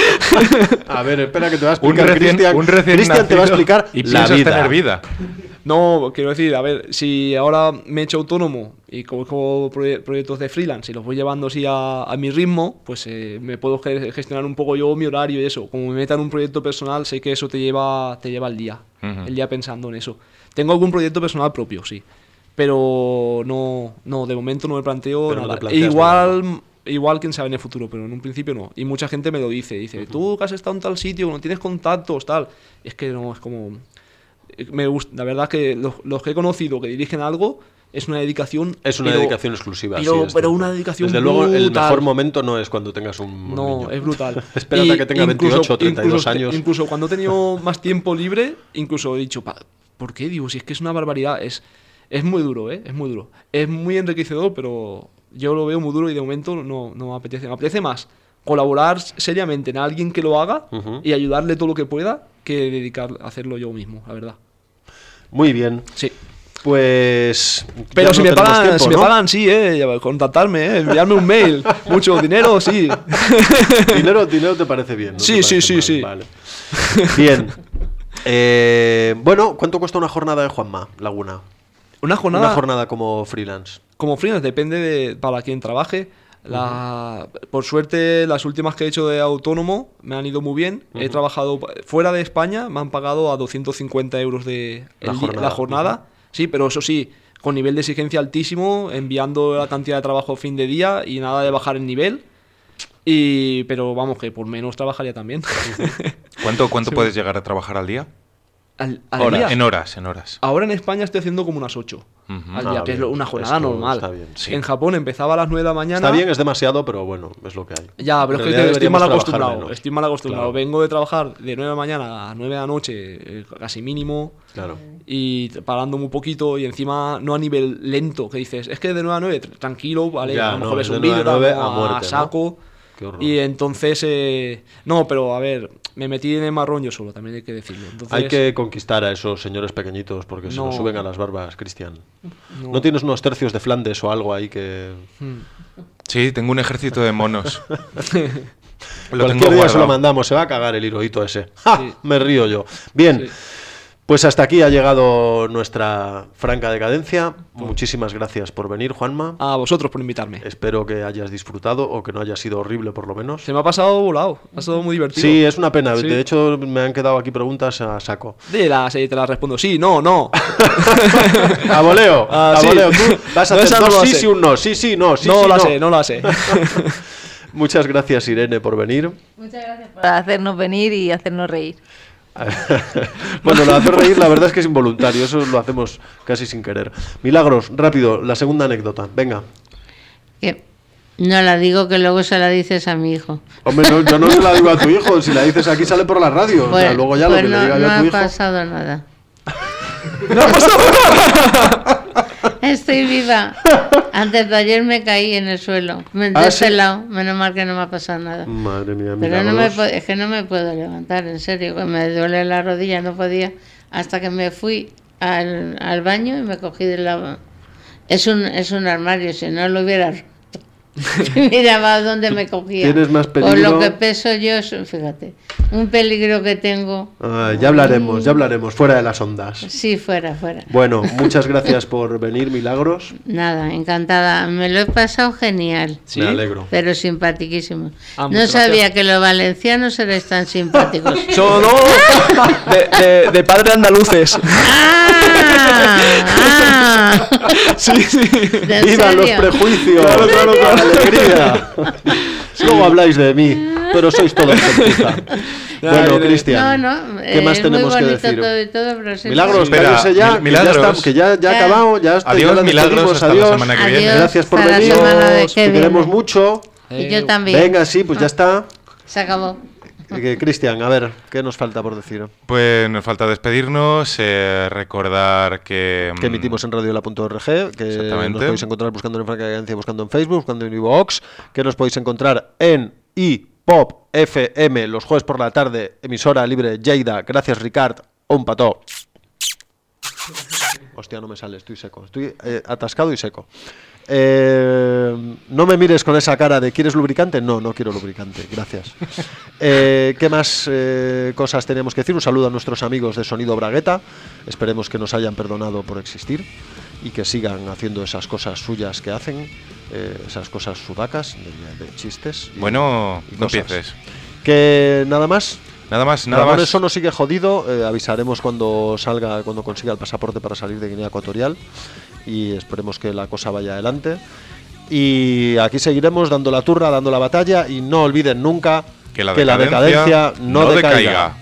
A ver, espera que te va a un explicar recién, Cristian. un recién Cristian te va a nacido explicar y la piensas vida. tener vida. No, quiero decir, a ver, si ahora me he hecho autónomo y cojo proye- proyectos de freelance y los voy llevando así a, a mi ritmo, pues eh, me puedo ge- gestionar un poco yo mi horario y eso. Como me meta en un proyecto personal, sé que eso te lleva, te lleva el día, Ujú. el día pensando en eso. Tengo algún proyecto personal propio, sí, pero no, no, de momento no me planteo Pero no nada. te planteas igual, igual quién sabe en el futuro, pero en un principio no. Y mucha gente me lo dice, dice, tú que has estado en tal sitio, no tienes contactos, tal. Y es que no, es como... Me gusta, la verdad que los, los que he conocido que dirigen algo es una dedicación. Es una pero- dedicación exclusiva. pero- sí, es pero cierto. una dedicación Desde luego, el brutal. mejor momento no es cuando tengas un No, niño. es brutal. Espérate Y a que tenga incluso- veintiocho o treinta y dos incluso- años. Incluso cuando he tenido más tiempo libre, incluso he dicho, "Pa- ¿por qué? Digo, si es que es una barbaridad. Es, es muy duro, ¿eh? Es muy duro. Es muy enriquecedor, pero yo lo veo muy duro y de momento no, no me apetece. Me apetece más colaborar seriamente en alguien que lo haga Ujú. y ayudarle todo lo que pueda que dedicar a hacerlo yo mismo, la verdad. Muy bien. Sí. Pues. Pero ya si, no me tenemos pagan, tiempo, si me ¿no? pagan, sí, eh, ya- contactarme, eh, enviarme un mail. Mucho dinero, sí. dinero, dinero te parece bien, ¿no? Sí, ¿Te sí, parece sí, mal? sí. Vale. Bien. Eh, bueno, ¿cuánto cuesta una jornada de Juanma Laguna? Una jornada, Una jornada como freelance. como freelance, depende de para quien trabaje. La, Por suerte, las últimas que he hecho de autónomo me han ido muy bien. He trabajado fuera de España, me han pagado a doscientos cincuenta euros de La el di- jornada. la jornada. Sí, pero eso sí, con nivel de exigencia altísimo, enviando la cantidad de trabajo fin de día y nada de bajar el nivel. Y, pero vamos, que por menos trabajaría también. ¿Cuánto, cuánto puedes llegar a trabajar al día? al, al Hora, día. en horas, en horas. Ahora en España estoy haciendo como unas ocho Ujú. al Ah, día, que bien. es una jornada Esto normal. está bien, sí. En Japón empezaba a las nueve de la mañana. Está bien, es demasiado, pero bueno, es lo que hay. Ya, pero En es que realidad estoy mal deberíamos trabajar acostumbrado. menos. Estoy mal acostumbrado. Claro. Vengo de trabajar de nueve de la mañana a nueve de la noche, eh, casi mínimo. Claro. Y parando muy poquito y encima no a nivel lento, que dices, es que de nueve a nueve, tr- tranquilo, vale, Ya, a lo no, mejor ves de un nueve a vídeo, nueve tal, a no, muerte, a ¿no? saco. Qué horror. Y entonces, eh, no, pero a ver, me metí en el marrón yo solo, también hay que decirlo. Entonces, Hay que conquistar a esos señores pequeñitos porque se No. nos suben a las barbas, Cristian. No. ¿No tienes unos tercios de Flandes o algo ahí que...? Sí, tengo un ejército de monos. Lo Cualquier tengo día se lo guardado. mandamos, se va a cagar el hirohito ese. ¡Ja! Sí. Me río yo. Bien, Sí. pues hasta aquí ha llegado nuestra franca decadencia. Muchísimas gracias por venir, Juanma. a vosotros por invitarme. Espero que hayas disfrutado o que no haya sido horrible por lo menos. Se me ha pasado volado, ha sido muy divertido. Sí, es una pena. Sí. De hecho, me han quedado aquí preguntas a saco. Dílas y te las respondo. Sí, no, no. A voleo, Ah, a sí. voleo. Tú vas a No, hacer esa no dos lo sí, sé. sí, un no. Sí, sí, no. Sí, no sí, la no. sé, no la sé. Muchas gracias, Irene, por venir. Muchas gracias por... Para hacernos venir y hacernos reír. Bueno, lo de hacer reír la verdad es que es involuntario, eso lo hacemos casi sin querer. Milagros, rápido, la segunda anécdota, venga. Que no la digo, que luego se la dices a mi hijo. Hombre, no, yo no se la digo a tu hijo, si la dices aquí sale por la radio, o sea, Pues- luego ya pues lo que no, le diga yo no a tu ha hijo. pasado nada. ¡No ha pasado nada! Estoy viva. Antes de ayer me caí en el suelo. Me de ¿Ah, este sí? lado. Menos mal que no me ha pasado nada. Madre mía, Pero no me Milagros. po- es que no me puedo levantar, en serio. Que me duele la rodilla, no podía. Hasta que me fui al, al baño y me cogí de la... Es un, es un armario, si no lo hubiera roto. Miraba dónde me cogía. tienes más Por peligro. lo que peso yo, es- fíjate, un peligro que tengo. Ah, ya hablaremos, ya hablaremos, fuera de las ondas. Sí, fuera, fuera. Bueno, muchas gracias por venir, Milagros. Nada, encantada. Me lo he pasado genial. ¿Sí? Me alegro. Pero simpaticísimo. Ah, no muchas sabía gracias. que los valencianos erais tan simpáticos. Solo de, de, de padres andaluces. ¡Ah! ¡Ah! Sí, sí. ¿En ¡Viva los serio? prejuicios! Claro, claro, claro. ¡Alegría! Luego habláis de mí, pero sois todos gentuza. Bueno, Irene. Cristian, No, no, ¿qué eh, más es tenemos muy que bonito decir? todo y todo, pero sí- Milagros, Espera, cállese ya, Mil- que ya, Milagros. está, que ya, ya ha Ya. acabado, ya está, Adiós, ya la Milagros, despedimos, hasta la adiós. semana que viene. Adiós, Gracias por hasta la venir, semana de te que viene. queremos mucho. Y yo también. Venga, sí, pues ya está. Se acabó. Eh, que, Cristian, a ver, ¿qué nos falta por decir? Pues nos falta despedirnos, eh, recordar que... Que emitimos en radio la punto org, que Exactamente. nos podéis encontrar buscando en Franca Decadencia, buscando en Facebook, buscando en iVoox, que nos podéis encontrar en iPop F M los jueves por la tarde, emisora libre Lleida. Gracias, Ricard. Un pató. Hostia, no me sale, estoy seco. Estoy eh, atascado y seco. Eh, no me mires con esa cara de ¿quieres lubricante? No, no quiero lubricante, gracias. Eh, ¿Qué más eh, cosas tenemos que decir? Un saludo a nuestros amigos de Sonido Bragueta. Esperemos que nos hayan perdonado por existir y que sigan haciendo esas cosas suyas que hacen, eh, esas cosas sudacas de, de chistes. y- Bueno, y no cosas. empieces. Que nada más. Nada más, nada Ramón más. eso nos sigue jodido. eh, avisaremos cuando salga, cuando consiga el pasaporte para salir de Guinea Ecuatorial y esperemos que la cosa vaya adelante. Y aquí seguiremos dando la turra, dando la batalla y no olviden nunca Que la decadencia, decadencia no, no decaiga. decaiga.